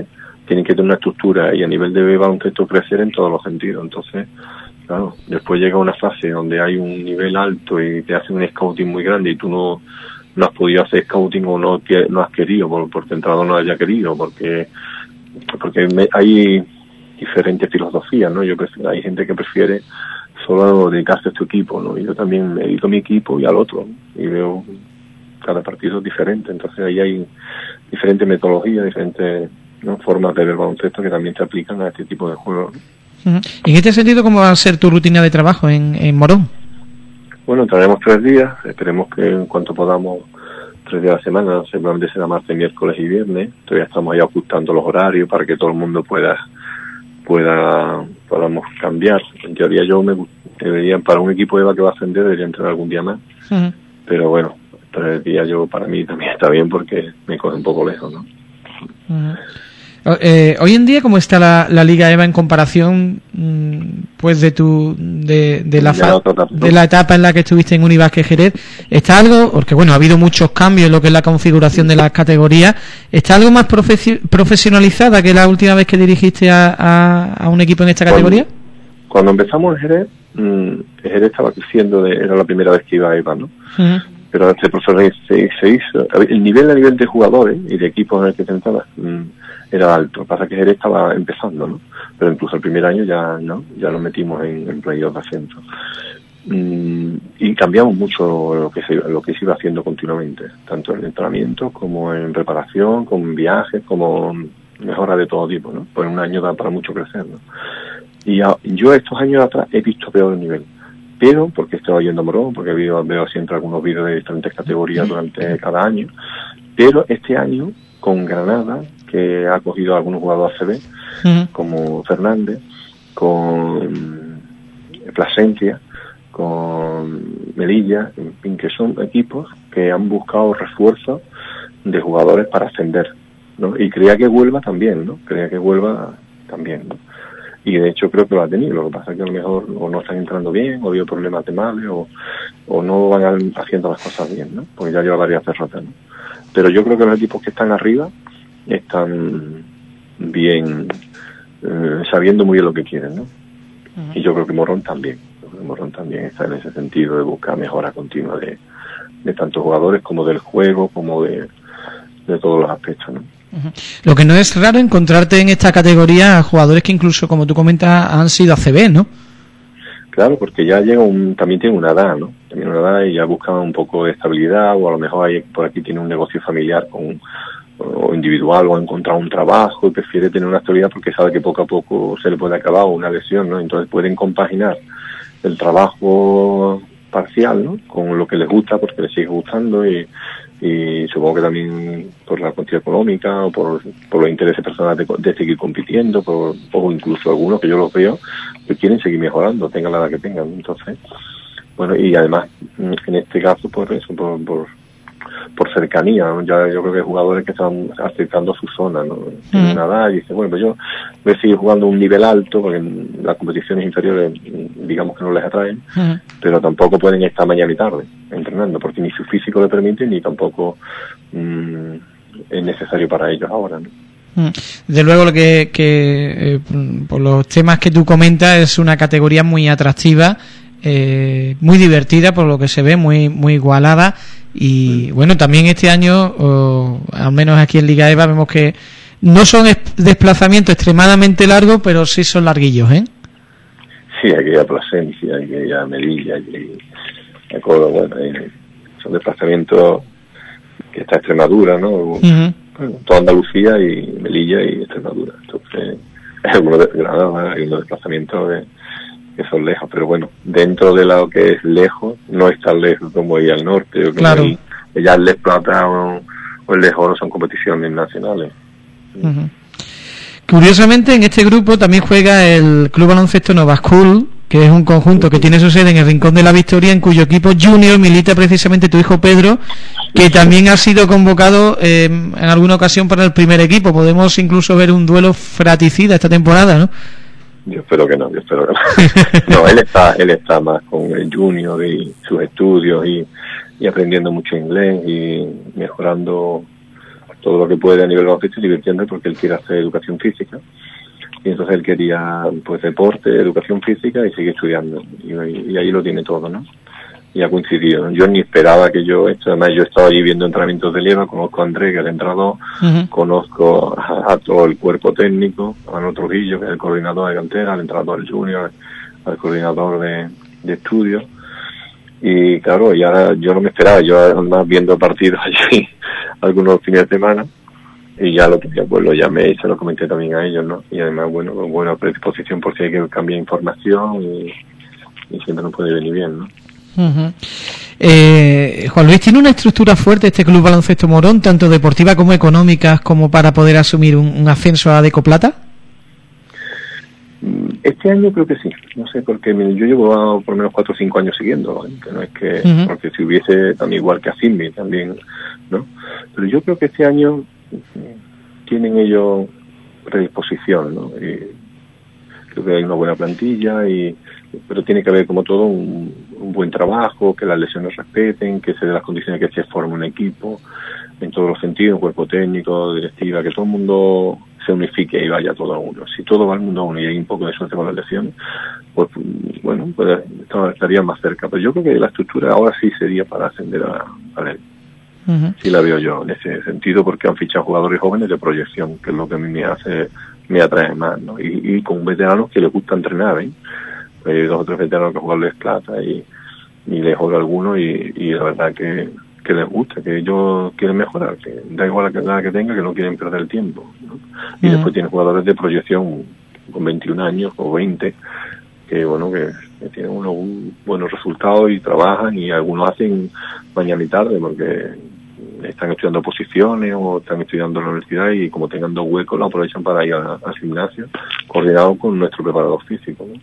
tienen que tener una estructura y a nivel de baloncesto crecer en todos los sentidos. Entonces, claro, después llega una fase donde hay un nivel alto y te hacen un scouting muy grande y tú no has podido hacer scouting o no has querido, porque el entrenador no haya querido, porque hay diferentes filosofías, ¿no? Hay gente que prefiere solo dedicarse a su equipo, ¿no? Y yo también me dedico a mi equipo y al otro, ¿no? Y veo cada partido diferente. Entonces ahí hay diferentes metodologías, diferentes, ¿no?, formas de ver baloncesto que también se aplican a este tipo de juegos, ¿no? Uh-huh. En este sentido, ¿cómo va a ser tu rutina de trabajo en Morón? Bueno, entraremos 3 días, esperemos que en cuanto podamos 3 días a la semana, seguramente será martes, miércoles y viernes. Todavía estamos ahí ajustando los horarios para que todo el mundo podamos cambiar. En teoría debería, para un equipo EVA que va a ascender, debería entrar algún día más. Uh-huh. Pero bueno, 3 días para mí también está bien porque me coge un poco lejos, ¿no? Uh-huh. Hoy en día, ¿cómo está la Liga EVA en comparación pues de la etapa en la que estuviste en Unibasket Jerez? ¿Está algo, porque bueno, ha habido muchos cambios en lo que es la configuración de las categorías, está algo más profesionalizada que la última vez que dirigiste a un equipo en esta categoría? Cuando empezamos en Jerez, Jerez estaba creciendo, era la primera vez que iba a EVA, ¿no? Uh-huh. Pero este profesor se hizo, el nivel a nivel de jugadores y de equipos en el que se entraba era alto. Pasa que Jerez estaba empezando, ¿no? Pero incluso el primer año ya lo metimos en playoff de ascenso. Y cambiamos mucho lo que se iba haciendo continuamente, tanto en entrenamiento como en preparación, como en viajes, como mejoras de todo tipo, ¿no? Pues un año da para mucho crecer, ¿no? Y yo estos años atrás he visto peor el nivel, pero porque estoy yendo a Morón, porque veo siempre algunos vídeos de diferentes categorías durante cada año, pero este año con Granada, que ha cogido a algunos jugadores ACB, como Fernández, con Plasencia, con Melilla, en fin, que son equipos que han buscado refuerzos de jugadores para ascender, ¿no? Y creía que vuelva también, ¿no? ¿no? Y de hecho creo que lo ha tenido. Lo que pasa es que a lo mejor o no están entrando bien, o ha habido problemas de males, o no van haciendo las cosas bien, ¿no? Porque ya lleva varias derrotas, ¿no? Pero yo creo que los equipos que están arriba están bien, sabiendo muy bien lo que quieren, ¿no? Uh-huh. Y yo creo que Morón también está en ese sentido de buscar mejora continua de tanto jugadores como del juego, como de todos los aspectos, ¿no? Uh-huh. Lo que no es raro encontrarte en esta categoría a jugadores que incluso, como tú comentas, han sido ACB, ¿no? Claro, porque ya también tiene una edad, ¿no? También una edad y ya buscan un poco de estabilidad, o a lo mejor por aquí tiene un negocio familiar o individual, o ha encontrado un trabajo y prefiere tener una estabilidad porque sabe que poco a poco se le puede acabar una lesión, ¿no? Entonces pueden compaginar el trabajo parcial, ¿no?, con lo que les gusta, porque les sigue gustando, y supongo que también por la cuestión económica o por los intereses personales de seguir compitiendo, o incluso algunos que yo los veo que quieren seguir mejorando, tengan la edad que tengan. Entonces, bueno, y además en este caso por eso, por cercanía, ¿no? Ya yo creo que hay jugadores que están acercando a su zona, ¿no? Tienen una edad y dicen, bueno, pues yo voy a seguir jugando a un nivel alto, porque las competiciones inferiores digamos que no les atraen, pero tampoco pueden estar mañana y tarde entrenando, porque ni su físico le permite, ni tampoco es necesario para ellos ahora, ¿no? Desde luego, lo que por los temas que tú comentas, es una categoría muy atractiva, muy divertida por lo que se ve, muy igualada. Y bueno, también este año, al menos aquí en Liga EVA, vemos que no son desplazamientos extremadamente largos, pero sí son larguillos, ¿eh? Sí, hay que ir a Plasencia, hay que ir a Melilla, hay que ir a Córdoba. Bueno, son desplazamientos que está Extremadura, ¿no? Bueno, toda Andalucía y Melilla y Extremadura. Entonces, hay algunos de Granada, hay unos desplazamientos que son lejos, pero bueno, dentro de lo que es lejos, no es tan lejos como ir al norte. Yo creo que ya el Les Plata o el Les Oro son competiciones nacionales. Uh-huh. Curiosamente, en este grupo también juega el Club Baloncesto Nova School, que es un conjunto que tiene su sede en el Rincón de la Victoria, en cuyo equipo junior milita precisamente tu hijo Pedro, que también ha sido convocado en alguna ocasión para el primer equipo. Podemos incluso ver un duelo fratricida esta temporada, ¿no? Yo espero que no. No, él está más con el junior y sus estudios y aprendiendo mucho inglés y mejorando todo lo que puede a nivel baloncesto, divirtiendo, porque él quiere hacer educación física. Y entonces él quería, pues, deporte, educación física y seguir estudiando. Y ahí lo tiene todo, ¿no? Y ha coincidido, ¿no? Yo ni esperaba que además yo he estado allí viendo entrenamientos de Lieva, conozco a André, que es el entrenador, conozco a todo el cuerpo técnico, a Manuel Trujillo, que es el coordinador de cantera, al entrenador junior, al coordinador de estudios. Y claro, y ahora yo no me esperaba, yo además viendo partidos allí algunos fines de semana, y ya lo que pues lo llamé y se lo comenté también a ellos, ¿no? Y además, bueno, con buena predisposición por si hay que cambiar información y siempre nos puede venir bien, ¿no? Juan Luis, ¿tiene una estructura fuerte este Club Baloncesto Morón, tanto deportiva como económica, como para poder asumir un ascenso a Deco Plata? Este año creo que sí, no sé, porque yo llevo por lo menos 4 o 5 años siguiendo, ¿eh? Que no es que, porque si hubiese también igual que a Simbi también, ¿no? Pero yo creo que este año tienen ellos predisposición, ¿no? Y creo que hay una buena plantilla, pero tiene que haber como todo un buen trabajo, que las lesiones respeten, que se dé las condiciones que se forme un equipo en todos los sentidos, cuerpo técnico, directiva, que todo el mundo se unifique y vaya todo a uno. Si todo va al mundo a uno y hay un poco de suerte con las lesiones, pues bueno, pues estaría más cerca. Pero yo creo que la estructura ahora sí sería para ascender a él. Sí la veo yo en ese sentido, porque han fichado jugadores jóvenes de proyección, que es lo que a mí me atrae más, ¿no? Y con veteranos que les gusta entrenar, ¿eh? Hay 2 o 3 veteranos que juegan Les Plata y les juega alguno y la verdad que les gusta, que ellos quieren mejorar, que da igual la edad que tenga, que no quieren perder el tiempo, ¿no? Y después tienen jugadores de proyección con 21 años o 20, que bueno, que tienen unos buenos resultados y trabajan, y algunos hacen mañana y tarde porque están estudiando posiciones o están estudiando en la universidad, y como tengan 2 huecos lo aprovechan para ir al gimnasio, coordinado con nuestro preparador físico, ¿no?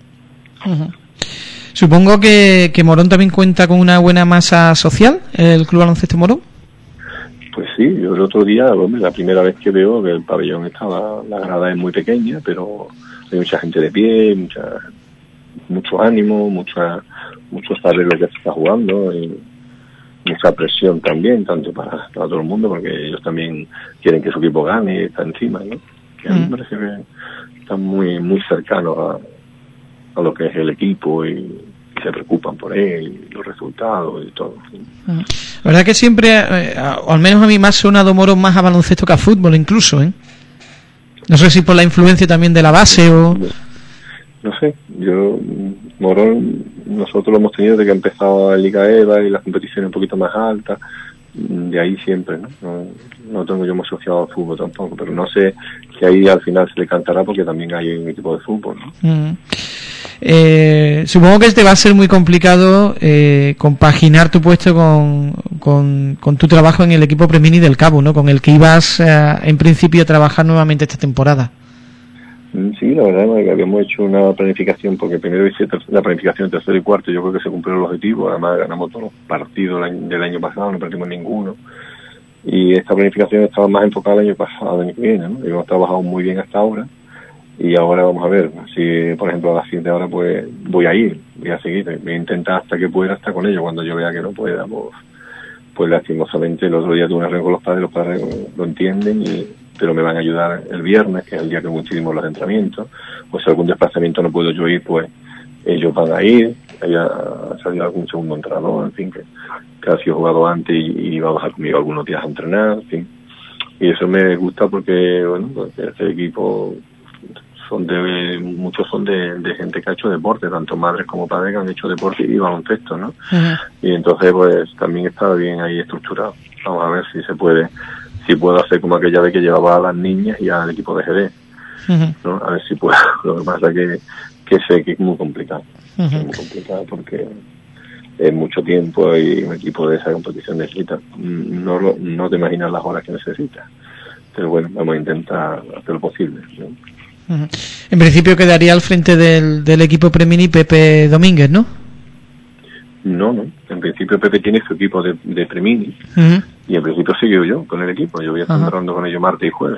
Supongo que Morón también cuenta con una buena masa social, el Club Baloncesto Morón. Pues sí, yo el otro día, la primera vez que veo que el pabellón estaba, la grada es muy pequeña, pero hay mucha gente de pie, mucho ánimo, mucho saber lo que se está jugando, y mucha presión también, tanto para todo el mundo, porque ellos también quieren que su equipo gane y está encima, ¿no? Que a mí me parece que están muy, muy cercanos a lo que es el equipo y se preocupan por él, los resultados y todo. La verdad que siempre, o al menos a mí, más sonado Morón más a baloncesto que a fútbol incluso, ¿eh? No sé si por la influencia también de la base o... No sé, Morón, nosotros lo hemos tenido desde que empezaba la Liga EVA y las competiciones un poquito más altas, de ahí siempre, ¿no? No tengo yo muy asociado al fútbol tampoco, pero no sé si ahí al final se le cantará, porque también hay un equipo de fútbol, ¿no? Supongo que te va a ser muy complicado compaginar tu puesto con tu trabajo en el equipo Premini del Cabo, ¿no? Con el que ibas en principio a trabajar nuevamente esta temporada. Sí, la verdad es que habíamos hecho una planificación, porque primero hice la planificación tercero y cuarto, yo creo que se cumplieron los objetivos, además ganamos todos los partidos del año pasado, no perdimos ninguno, y esta planificación estaba más enfocada el año pasado, el año que viene, ¿no? Y hemos trabajado muy bien hasta ahora, y ahora vamos a ver, si por ejemplo a las 7 de ahora pues voy a seguir, voy a intentar hasta que pueda estar con ellos. Cuando yo vea que no pueda, pues lastimosamente el otro día tuve una reunión con los padres lo entienden, pero me van a ayudar el viernes, que es el día que coincidimos los entrenamientos, o si algún desplazamiento no puedo yo ir, pues ellos van a ir, haya salido algún segundo entrenador, en fin, que ha sido jugado antes y va a bajar conmigo algunos días a entrenar, en fin. Y eso me gusta porque, bueno, porque este equipo muchos son de gente que ha hecho deporte, tanto madres como padres que han hecho deporte y baloncesto, ¿no? Y entonces pues también está bien ahí estructurado. Vamos a ver si puedo hacer como aquella vez que llevaba a las niñas y al equipo de GD, ¿no? A ver si puedo. Lo que pasa es que sé que es muy complicado. Es muy complicado porque es mucho tiempo, y un equipo de esa competición necesita, no te imaginas las horas que necesita, pero bueno, vamos a intentar hacer lo posible, ¿no? En principio quedaría al frente del equipo Premini Pepe Domínguez, ¿no? No, en principio Pepe tiene su equipo de Premini, y en principio sigo yo con el equipo. Yo voy a estar entrando con ellos martes y jueves,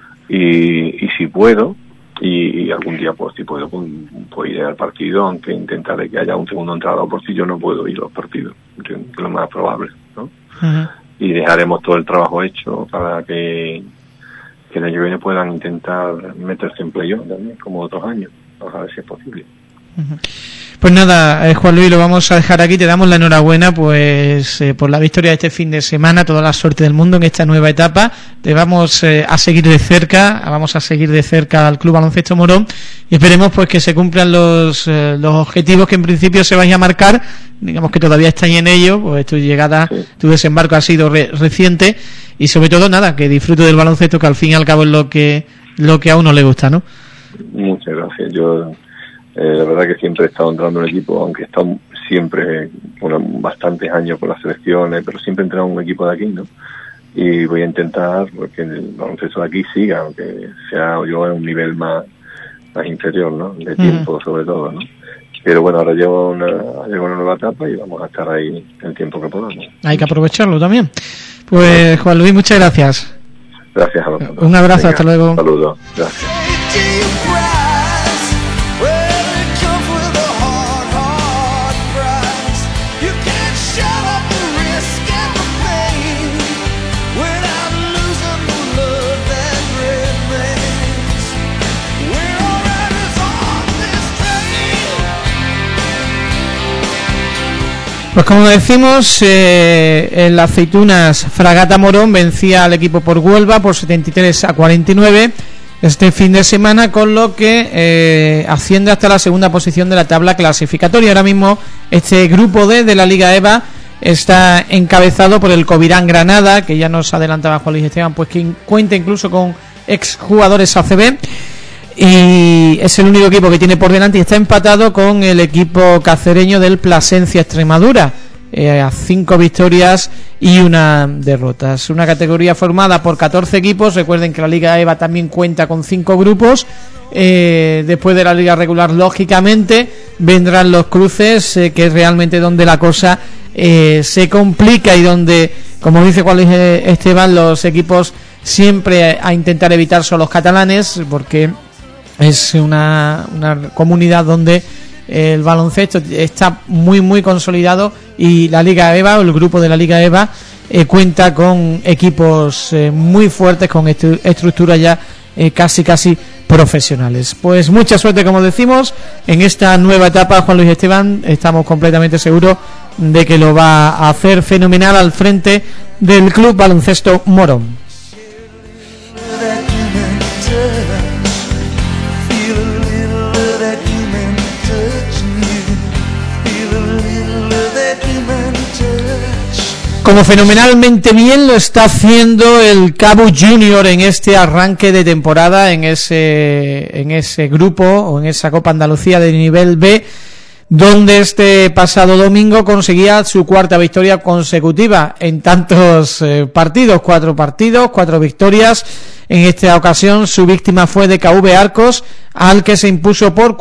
y si puedo, y algún día pues si puedo, pues iré al partido, aunque intentaré que haya un segundo entrenador, por si yo no puedo ir a los partidos, que es lo más probable, ¿no? y dejaremos todo el trabajo hecho para que el año que viene puedan intentar meterse en playoff también, como otros años. Vamos a ver si es posible. Pues nada, Juan Luis, lo vamos a dejar aquí. Te damos la enhorabuena pues por la victoria de este fin de semana, toda la suerte del mundo en esta nueva etapa. Te vamos a seguir de cerca, al Club Baloncesto Morón, y esperemos pues que se cumplan los objetivos que en principio se vaya a marcar. Digamos que todavía estáis en ello, pues tu llegada, sí, tu desembarco ha sido reciente, y sobre todo nada, que disfrute del baloncesto, que al fin y al cabo es lo que a uno le gusta, ¿no? Muchas gracias. Yo la verdad que siempre he estado entrando en el equipo, aunque he estado siempre bastantes años con las selecciones, pero siempre he entrado en un equipo de aquí, ¿no? Y voy a intentar porque el baloncesto de aquí siga, aunque sea yo en un nivel más inferior, ¿no? De tiempo sobre todo, ¿no? Pero bueno, ahora llevo una nueva etapa y vamos a estar ahí el tiempo que podamos. Hay que aprovecharlo también. Pues Juan Luis, muchas gracias. Gracias a vosotros. Un abrazo, venga, hasta luego. Saludos, gracias. Pues como decimos, el Aceitunas Fragata Morón vencía al equipo por Huelva por 73-49 este fin de semana, con lo que asciende hasta la segunda posición de la tabla clasificatoria. Ahora mismo este grupo D de la Liga EVA está encabezado por el Covirán Granada, que ya nos adelantaba Juan Luis Esteban, pues que cuenta incluso con exjugadores ACB, y es el único equipo que tiene por delante, y está empatado con el equipo cacereño del Plasencia Extremadura, a 5 victorias y 1 derrota. Es una categoría formada por 14 equipos. Recuerden que la Liga EVA también cuenta con 5 grupos. Después de la liga regular, lógicamente vendrán los cruces, que es realmente donde la cosa se complica, y donde, como dice Juan Luis Esteban, los equipos siempre a intentar evitar son los catalanes, porque es una comunidad donde el baloncesto está muy muy consolidado, y la Liga EVA, o el grupo de la Liga EVA, cuenta con equipos muy fuertes, con estructuras ya casi profesionales. Pues mucha suerte, como decimos, en esta nueva etapa. Juan Luis Esteban, estamos completamente seguros de que lo va a hacer fenomenal al frente del Club Baloncesto Morón. Como fenomenalmente bien lo está haciendo el Cabo Junior en este arranque de temporada, en ese grupo, o en esa Copa Andalucía de nivel B, donde este pasado domingo conseguía su 4ª victoria consecutiva en tantos partidos, 4 victorias. En esta ocasión su víctima fue DKV Arcos, al que se impuso por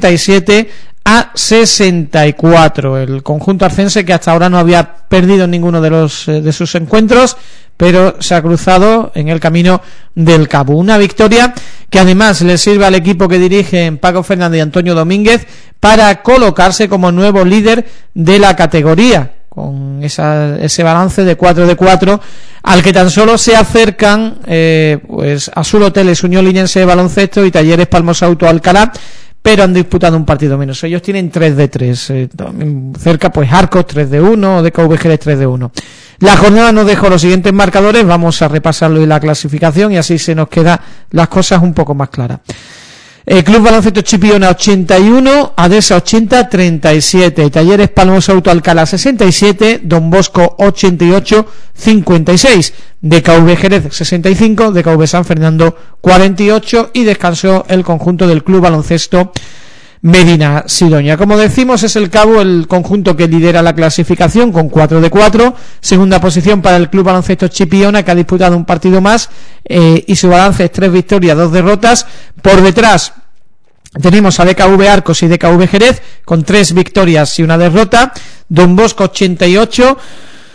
47-64. El conjunto arcense, que hasta ahora no había perdido ninguno de sus encuentros, pero se ha cruzado en el camino del Cabo. Una victoria que además le sirve al equipo que dirigen Paco Fernández y Antonio Domínguez para colocarse como nuevo líder de la categoría, con ese balance de 4-4, al que tan solo se acercan pues Azul Hoteles, Unión Linense de Baloncesto y Talleres Palmos Auto Alcalá, pero han disputado un partido menos. Ellos tienen 3-3, cerca pues Arcos 3-1, DKV Jerez 3-1. La jornada nos dejó los siguientes marcadores, vamos a repasarlo en la clasificación, y así se nos quedan las cosas un poco más claras. Club Baloncesto Chipiona 81, Adesa 80, 37, Talleres Palmos Auto Alcalá 67, Don Bosco 88, 56, DKV Jerez 65, DKV San Fernando 48, y descansó el conjunto del Club Baloncesto Medina Sidonia. Como decimos, es el Cabo el conjunto que lidera la clasificación con 4-4, segunda posición para el Club Baloncesto Chipiona, que ha disputado un partido más, y su balance es 3 victorias, 2 derrotas. Por detrás tenemos a DKV Arcos y DKV Jerez con 3 victorias y 1 derrota. Don Bosco 88,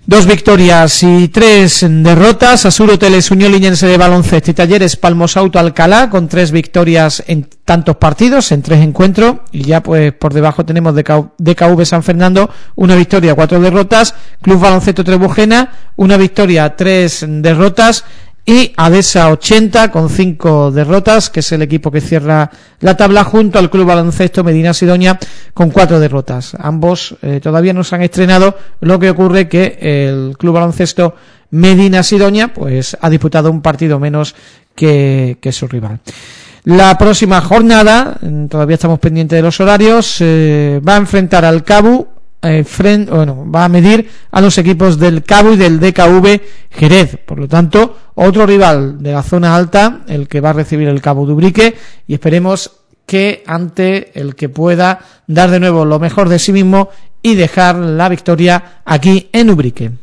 2 victorias y 3 derrotas. Asur Hoteles, Unión Liñense de Baloncesto y Talleres Palmos Auto Alcalá con 3 victorias en tantos partidos, en 3 encuentros. Y ya pues por debajo tenemos DKV San Fernando, 1 victoria, 4 derrotas. Club Baloncesto Trebujena, 1 victoria, 3 derrotas. Y Adesa 80 con 5 derrotas, que es el equipo que cierra la tabla, junto al Club Baloncesto Medina Sidonia con 4 derrotas. Ambos todavía no se han estrenado, lo que ocurre que el Club Baloncesto Medina Sidonia pues ha disputado un partido menos que su rival. La próxima jornada, todavía estamos pendientes de los horarios, va a enfrentar al CABU, va a medir a los equipos del CABU y del DKV Jerez. Por lo tanto, otro rival de la zona alta, el que va a recibir el CABU de Ubrique, y esperemos que ante el que pueda dar de nuevo lo mejor de sí mismo y dejar la victoria aquí en Ubrique.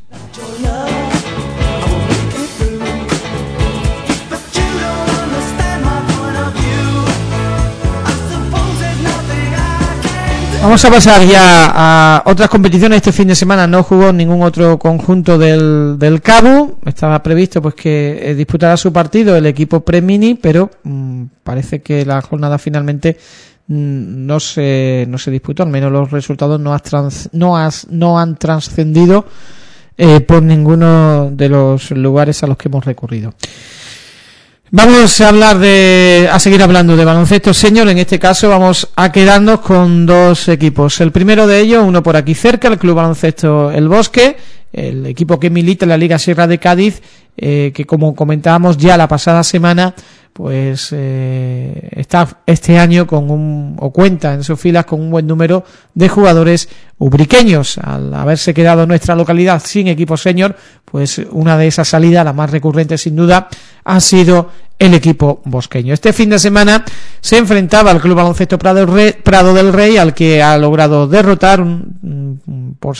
Vamos a pasar ya a otras competiciones. Este fin de semana no jugó ningún otro conjunto del CABU. Estaba previsto pues que disputara su partido el equipo Premini, pero parece que la jornada finalmente no se disputó. Al menos los resultados no han trascendido por ninguno de los lugares a los que hemos recurrido. Vamos a seguir hablando de baloncesto senior. En este caso vamos a quedarnos con 2 equipos. El primero de ellos, uno por aquí cerca, el Club Baloncesto El Bosque, el equipo que milita en la Liga Sierra de Cádiz, que como comentábamos ya la pasada semana, pues está este año cuenta en sus filas con un buen número de jugadores ubriqueños. Al haberse quedado nuestra localidad sin equipo senior, pues una de esas salidas, la más recurrente sin duda, ha sido el equipo bosqueño. Este fin de semana se enfrentaba al Club Baloncesto Prado del Rey, al que ha logrado derrotar por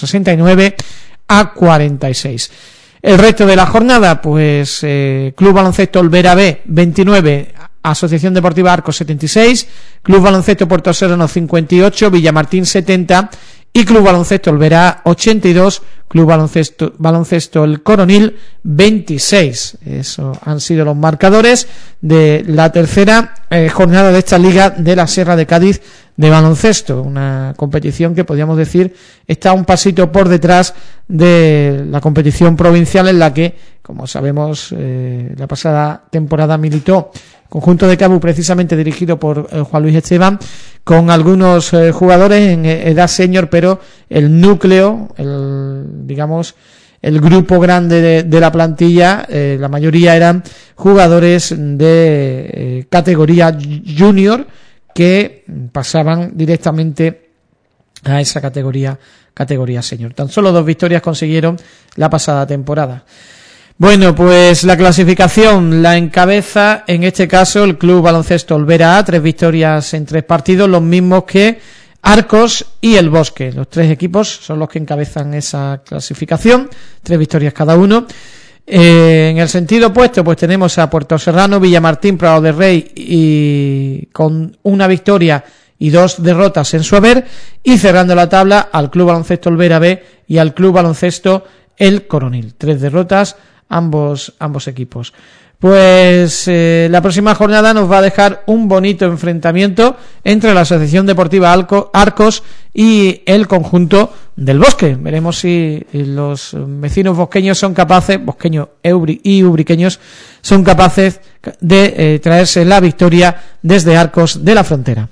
69-46. El resto de la jornada, pues Club Baloncesto Olvera B 29, Asociación Deportiva Arcos 76, Club Baloncesto Puerto Serrano 58, Villamartín 70 y Club Baloncesto Olvera A 82, Club Baloncesto El Coronil 26. Eso han sido los marcadores de la tercera jornada de esta Liga de la Sierra de Cádiz de baloncesto, una competición que podríamos decir está un pasito por detrás de la competición provincial, en la que, como sabemos, la pasada temporada militó conjunto de CABU, precisamente dirigido por Juan Luis Esteban, con algunos jugadores en edad senior, pero el núcleo, el grupo grande de la plantilla, la mayoría eran jugadores de categoría junior, que pasaban directamente a esa categoría senior. Tan solo 2 victorias consiguieron la pasada temporada. Bueno, pues la clasificación la encabeza en este caso el Club Baloncesto Olvera A, 3 victorias en 3 partidos, los mismos que Arcos y El Bosque. Los 3 equipos son los que encabezan esa clasificación, 3 victorias cada uno. En el sentido opuesto, pues tenemos a Puerto Serrano, Villamartín, Prado del Rey, y con 1 victoria y 2 derrotas en su haber, y cerrando la tabla al Club Baloncesto Olvera B y al Club Baloncesto El Coronil, 3 derrotas ambos equipos. Pues la próxima jornada nos va a dejar un bonito enfrentamiento entre la Asociación Deportiva Arcos y el conjunto del Bosque. Veremos si los vecinos bosqueños son capaces, bosqueños y ubriqueños, son capaces de traerse la victoria desde Arcos de la Frontera.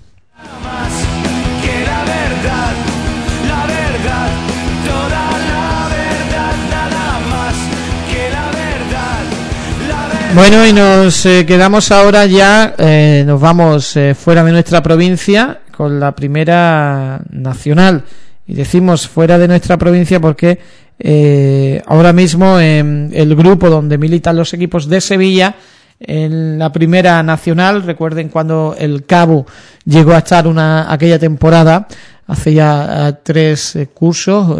Bueno, y nos quedamos ahora ya, nos vamos fuera de nuestra provincia con la primera nacional. Y decimos fuera de nuestra provincia porque ahora mismo en el grupo donde militan los equipos de Sevilla, en la primera nacional, recuerden cuando el CABU llegó a estar aquella temporada, hace ya 3 cursos,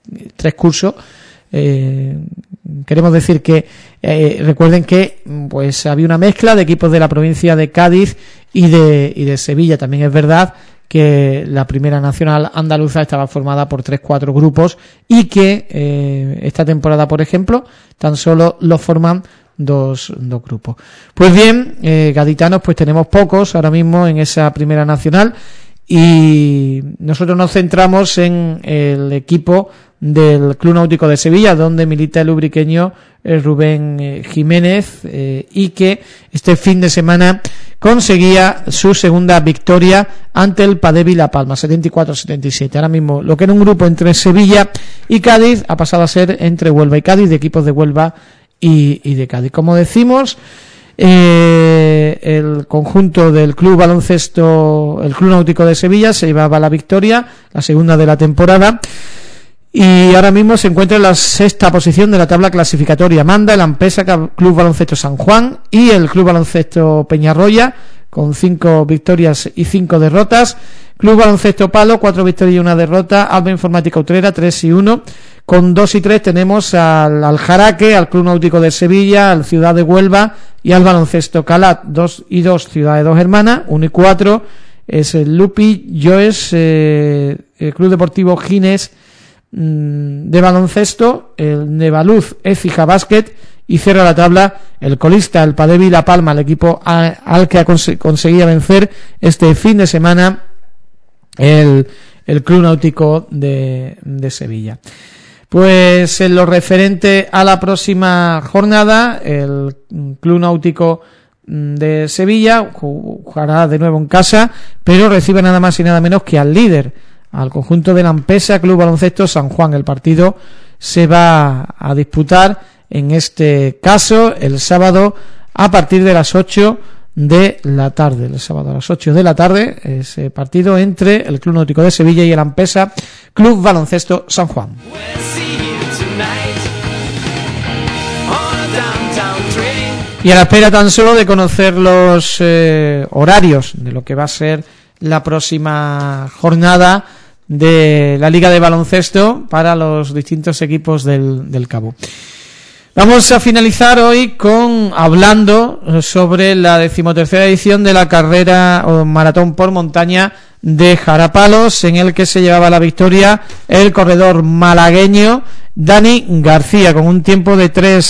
queremos decir que recuerden que pues había una mezcla de equipos de la provincia de Cádiz y de Sevilla. También es verdad que la Primera Nacional andaluza estaba formada por 3-4 grupos y que esta temporada, por ejemplo, tan solo lo forman dos grupos. Pues bien, gaditanos pues tenemos pocos ahora mismo en esa Primera Nacional, y nosotros nos centramos en el equipo del Club Náutico de Sevilla, donde milita el ubriqueño Rubén Jiménez, y que este fin de semana conseguía su segunda victoria ante el Padevi La Palma, 74-77. Ahora mismo lo que era un grupo entre Sevilla y Cádiz ha pasado a ser entre Huelva y Cádiz, de equipos de Huelva y de Cádiz. Como decimos, el conjunto del Club Baloncesto, el Club Náutico de Sevilla, se llevaba la victoria, la segunda de la temporada, y ahora mismo se encuentra en la sexta posición de la tabla clasificatoria. Manda el Ampesa Club Baloncesto San Juan y el Club Baloncesto Peñarroya, con 5 victorias y 5 derrotas. Club Baloncesto Palo, 4 victorias y 1 derrota. Alba Informática Utrera, 3-1. Con 2 y 3 tenemos al Jaraque, al Club Náutico de Sevilla, al Ciudad de Huelva y al Baloncesto Calat, 2 y 2, Ciudad de Dos Hermanas. 1 y 4 es el Lupi Joes, el Club Deportivo Gines de baloncesto, el Nevaluz Écija Básquet, y cierra la tabla el colista, el Padevi La Palma, el equipo al que conseguía vencer este fin de semana el Club Náutico de Sevilla. Pues en lo referente a la próxima jornada, el Club Náutico de Sevilla jugará de nuevo en casa, pero recibe nada más y nada menos que al líder, al conjunto de la Ampesa Club Baloncesto San Juan. El partido se va a disputar, en este caso, el sábado a partir de las 8 de la tarde. El sábado a las 8 de la tarde, ese partido entre el Club Náutico de Sevilla y el Ampesa Club Baloncesto San Juan. Y a la espera tan solo de conocer los horarios de lo que va a ser la próxima jornada de la Liga de Baloncesto para los distintos equipos del Cabo. Vamos a finalizar hoy hablando sobre la 13ª edición de la carrera o maratón por montaña de Jarapalos, en el que se llevaba la victoria el corredor malagueño Dani García, con un tiempo de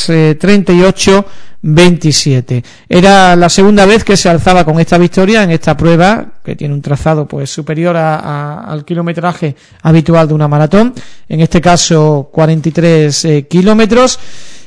3:38:27. Era la segunda vez que se alzaba con esta victoria en esta prueba, que tiene un trazado pues superior al kilometraje habitual de una maratón, en este caso 43 kilómetros.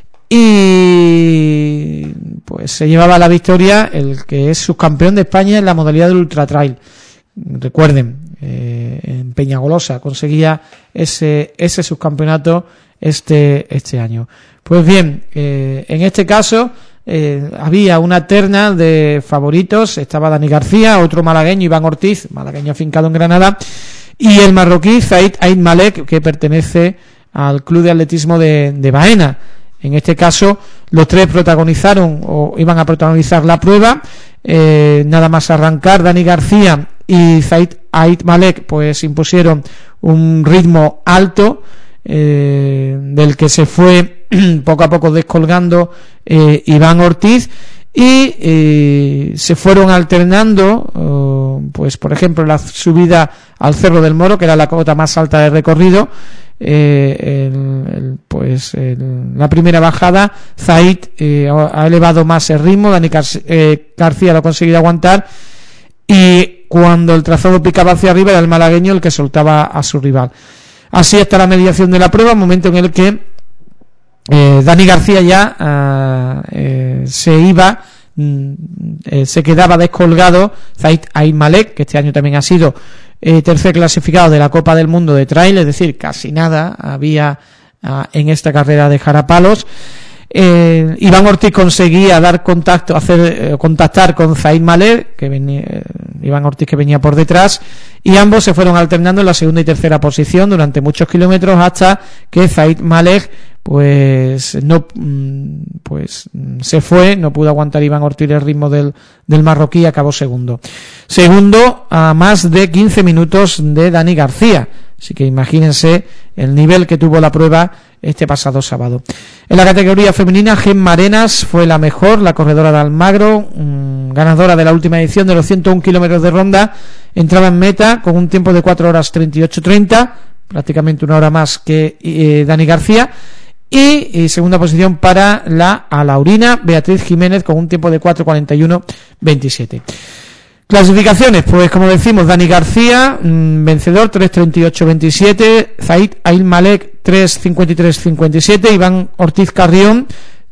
Y pues se llevaba la victoria el que es subcampeón de España en la modalidad del ultra trail. Recuerden, en Peñagolosa conseguía ese subcampeonato este año. Pues bien, en este caso había una terna de favoritos. Estaba Dani García, otro malagueño, Iván Ortiz, malagueño afincado en Granada, y el marroquí Zaid Aid Malek, que pertenece al Club de Atletismo de Baena. En este caso, los tres protagonizaron o iban a protagonizar la prueba. Nada más arrancar, Dani García y Zaid Aid Malek pues impusieron un ritmo alto, del que se fue poco a poco descolgando Iván Ortiz, y se fueron alternando, pues por ejemplo la subida al Cerro del Moro, que era la cota más alta del recorrido. La primera bajada Zaid ha elevado más el ritmo, Dani García lo ha conseguido aguantar, y cuando el trazado picaba hacia arriba era el malagueño el que soltaba a su rival. Así hasta la mediación de la prueba, momento en el que Dani García ya se quedaba descolgado. Zaid Aid Malek, que este año también ha sido tercer clasificado de la Copa del Mundo de Trail, es decir, casi nada había en esta carrera de Jarapalos. Iván Ortiz conseguía contactar con Zaid Malek, Iván Ortiz, que venía por detrás, y ambos se fueron alternando en la segunda y tercera posición durante muchos kilómetros, hasta que Zaid Malek se fue, no pudo aguantar Iván Ortiz el ritmo del marroquí, acabó segundo. segundo a más de 15 minutos de Dani García. Así que imagínense el nivel que tuvo la prueba este pasado sábado. En la categoría femenina, Gemma Arenas fue la mejor, la corredora de Almagro, ganadora de la última edición de los 101 kilómetros de ronda, entraba en meta con un tiempo de 4 horas 38:30, prácticamente una hora más que Dani García, y segunda posición para la alaurina Beatriz Jiménez con un tiempo de 4:41:27. Clasificaciones, pues como decimos, Dani García, vencedor, 3:38:27, Zaid Ail Malek, 3:53:57, Iván Ortiz Carrión,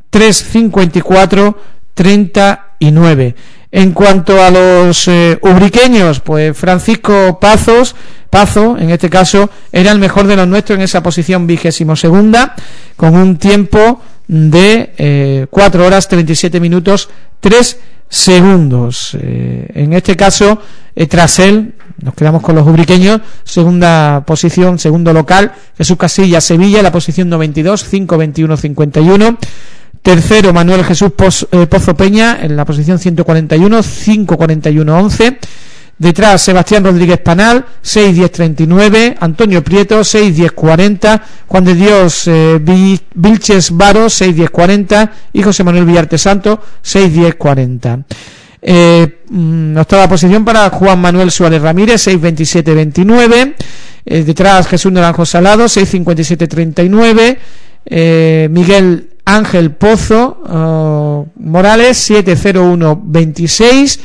3:54:39. En cuanto a los ubriqueños, pues Francisco Pazo, en este caso, era el mejor de los nuestros en esa posición 22ª, con un tiempo de 4 horas 37 minutos 3 segundos. En este caso, tras él, nos quedamos con los ubriqueños, segunda posición, segundo local, Jesús Casillas Sevilla, la posición 92, 5:21:51. Tercero, Manuel Jesús Pozo Peña, en la posición 141, 5:41:11. Detrás, Sebastián Rodríguez Panal, 6:10:39. Antonio Prieto, 6:10:40. Juan de Dios Vilches Varo, 6:10:40. Y José Manuel Villarte Santo, 6:10:40. Octava posición para Juan Manuel Suárez Ramírez, 6:27:29. Detrás, Jesús Naranjo Salado, 6:57:39. Miguel Ángel Pozo Morales, 7:01:26.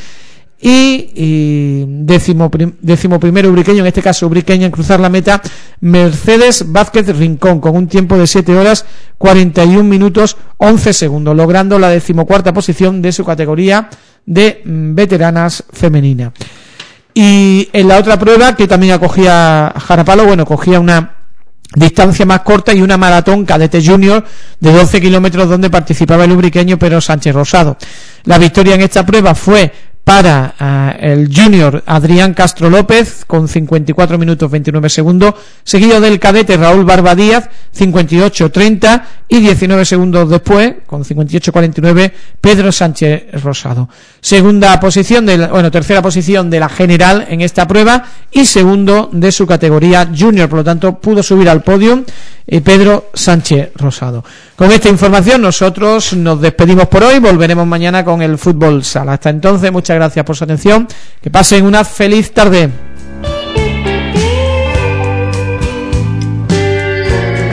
Y décimo primero ubriqueño, en este caso ubriqueña en cruzar la meta, Mercedes Vázquez Rincón, con un tiempo de 7 horas 41 minutos 11 segundos, logrando la 14ª posición de su categoría de veteranas femenina. Y en la otra prueba, que también acogía Jarapalo, cogía una distancia más corta y una maratón cadete junior de 12 kilómetros donde participaba el ubriqueño Pedro Sánchez Rosado. La victoria en esta prueba fue para el junior Adrián Castro López con 54 minutos 29 segundos, seguido del cadete Raúl Barba Díaz, 58:30, y 19 segundos después, con 58:49, Pedro Sánchez Rosado. Tercera posición de la general en esta prueba y segundo de su categoría junior, por lo tanto pudo subir al podio Pedro Sánchez Rosado. Con esta información nosotros nos despedimos por hoy, volveremos mañana con el fútbol sala. Hasta entonces, muchas gracias por su atención, que pasen una feliz tarde.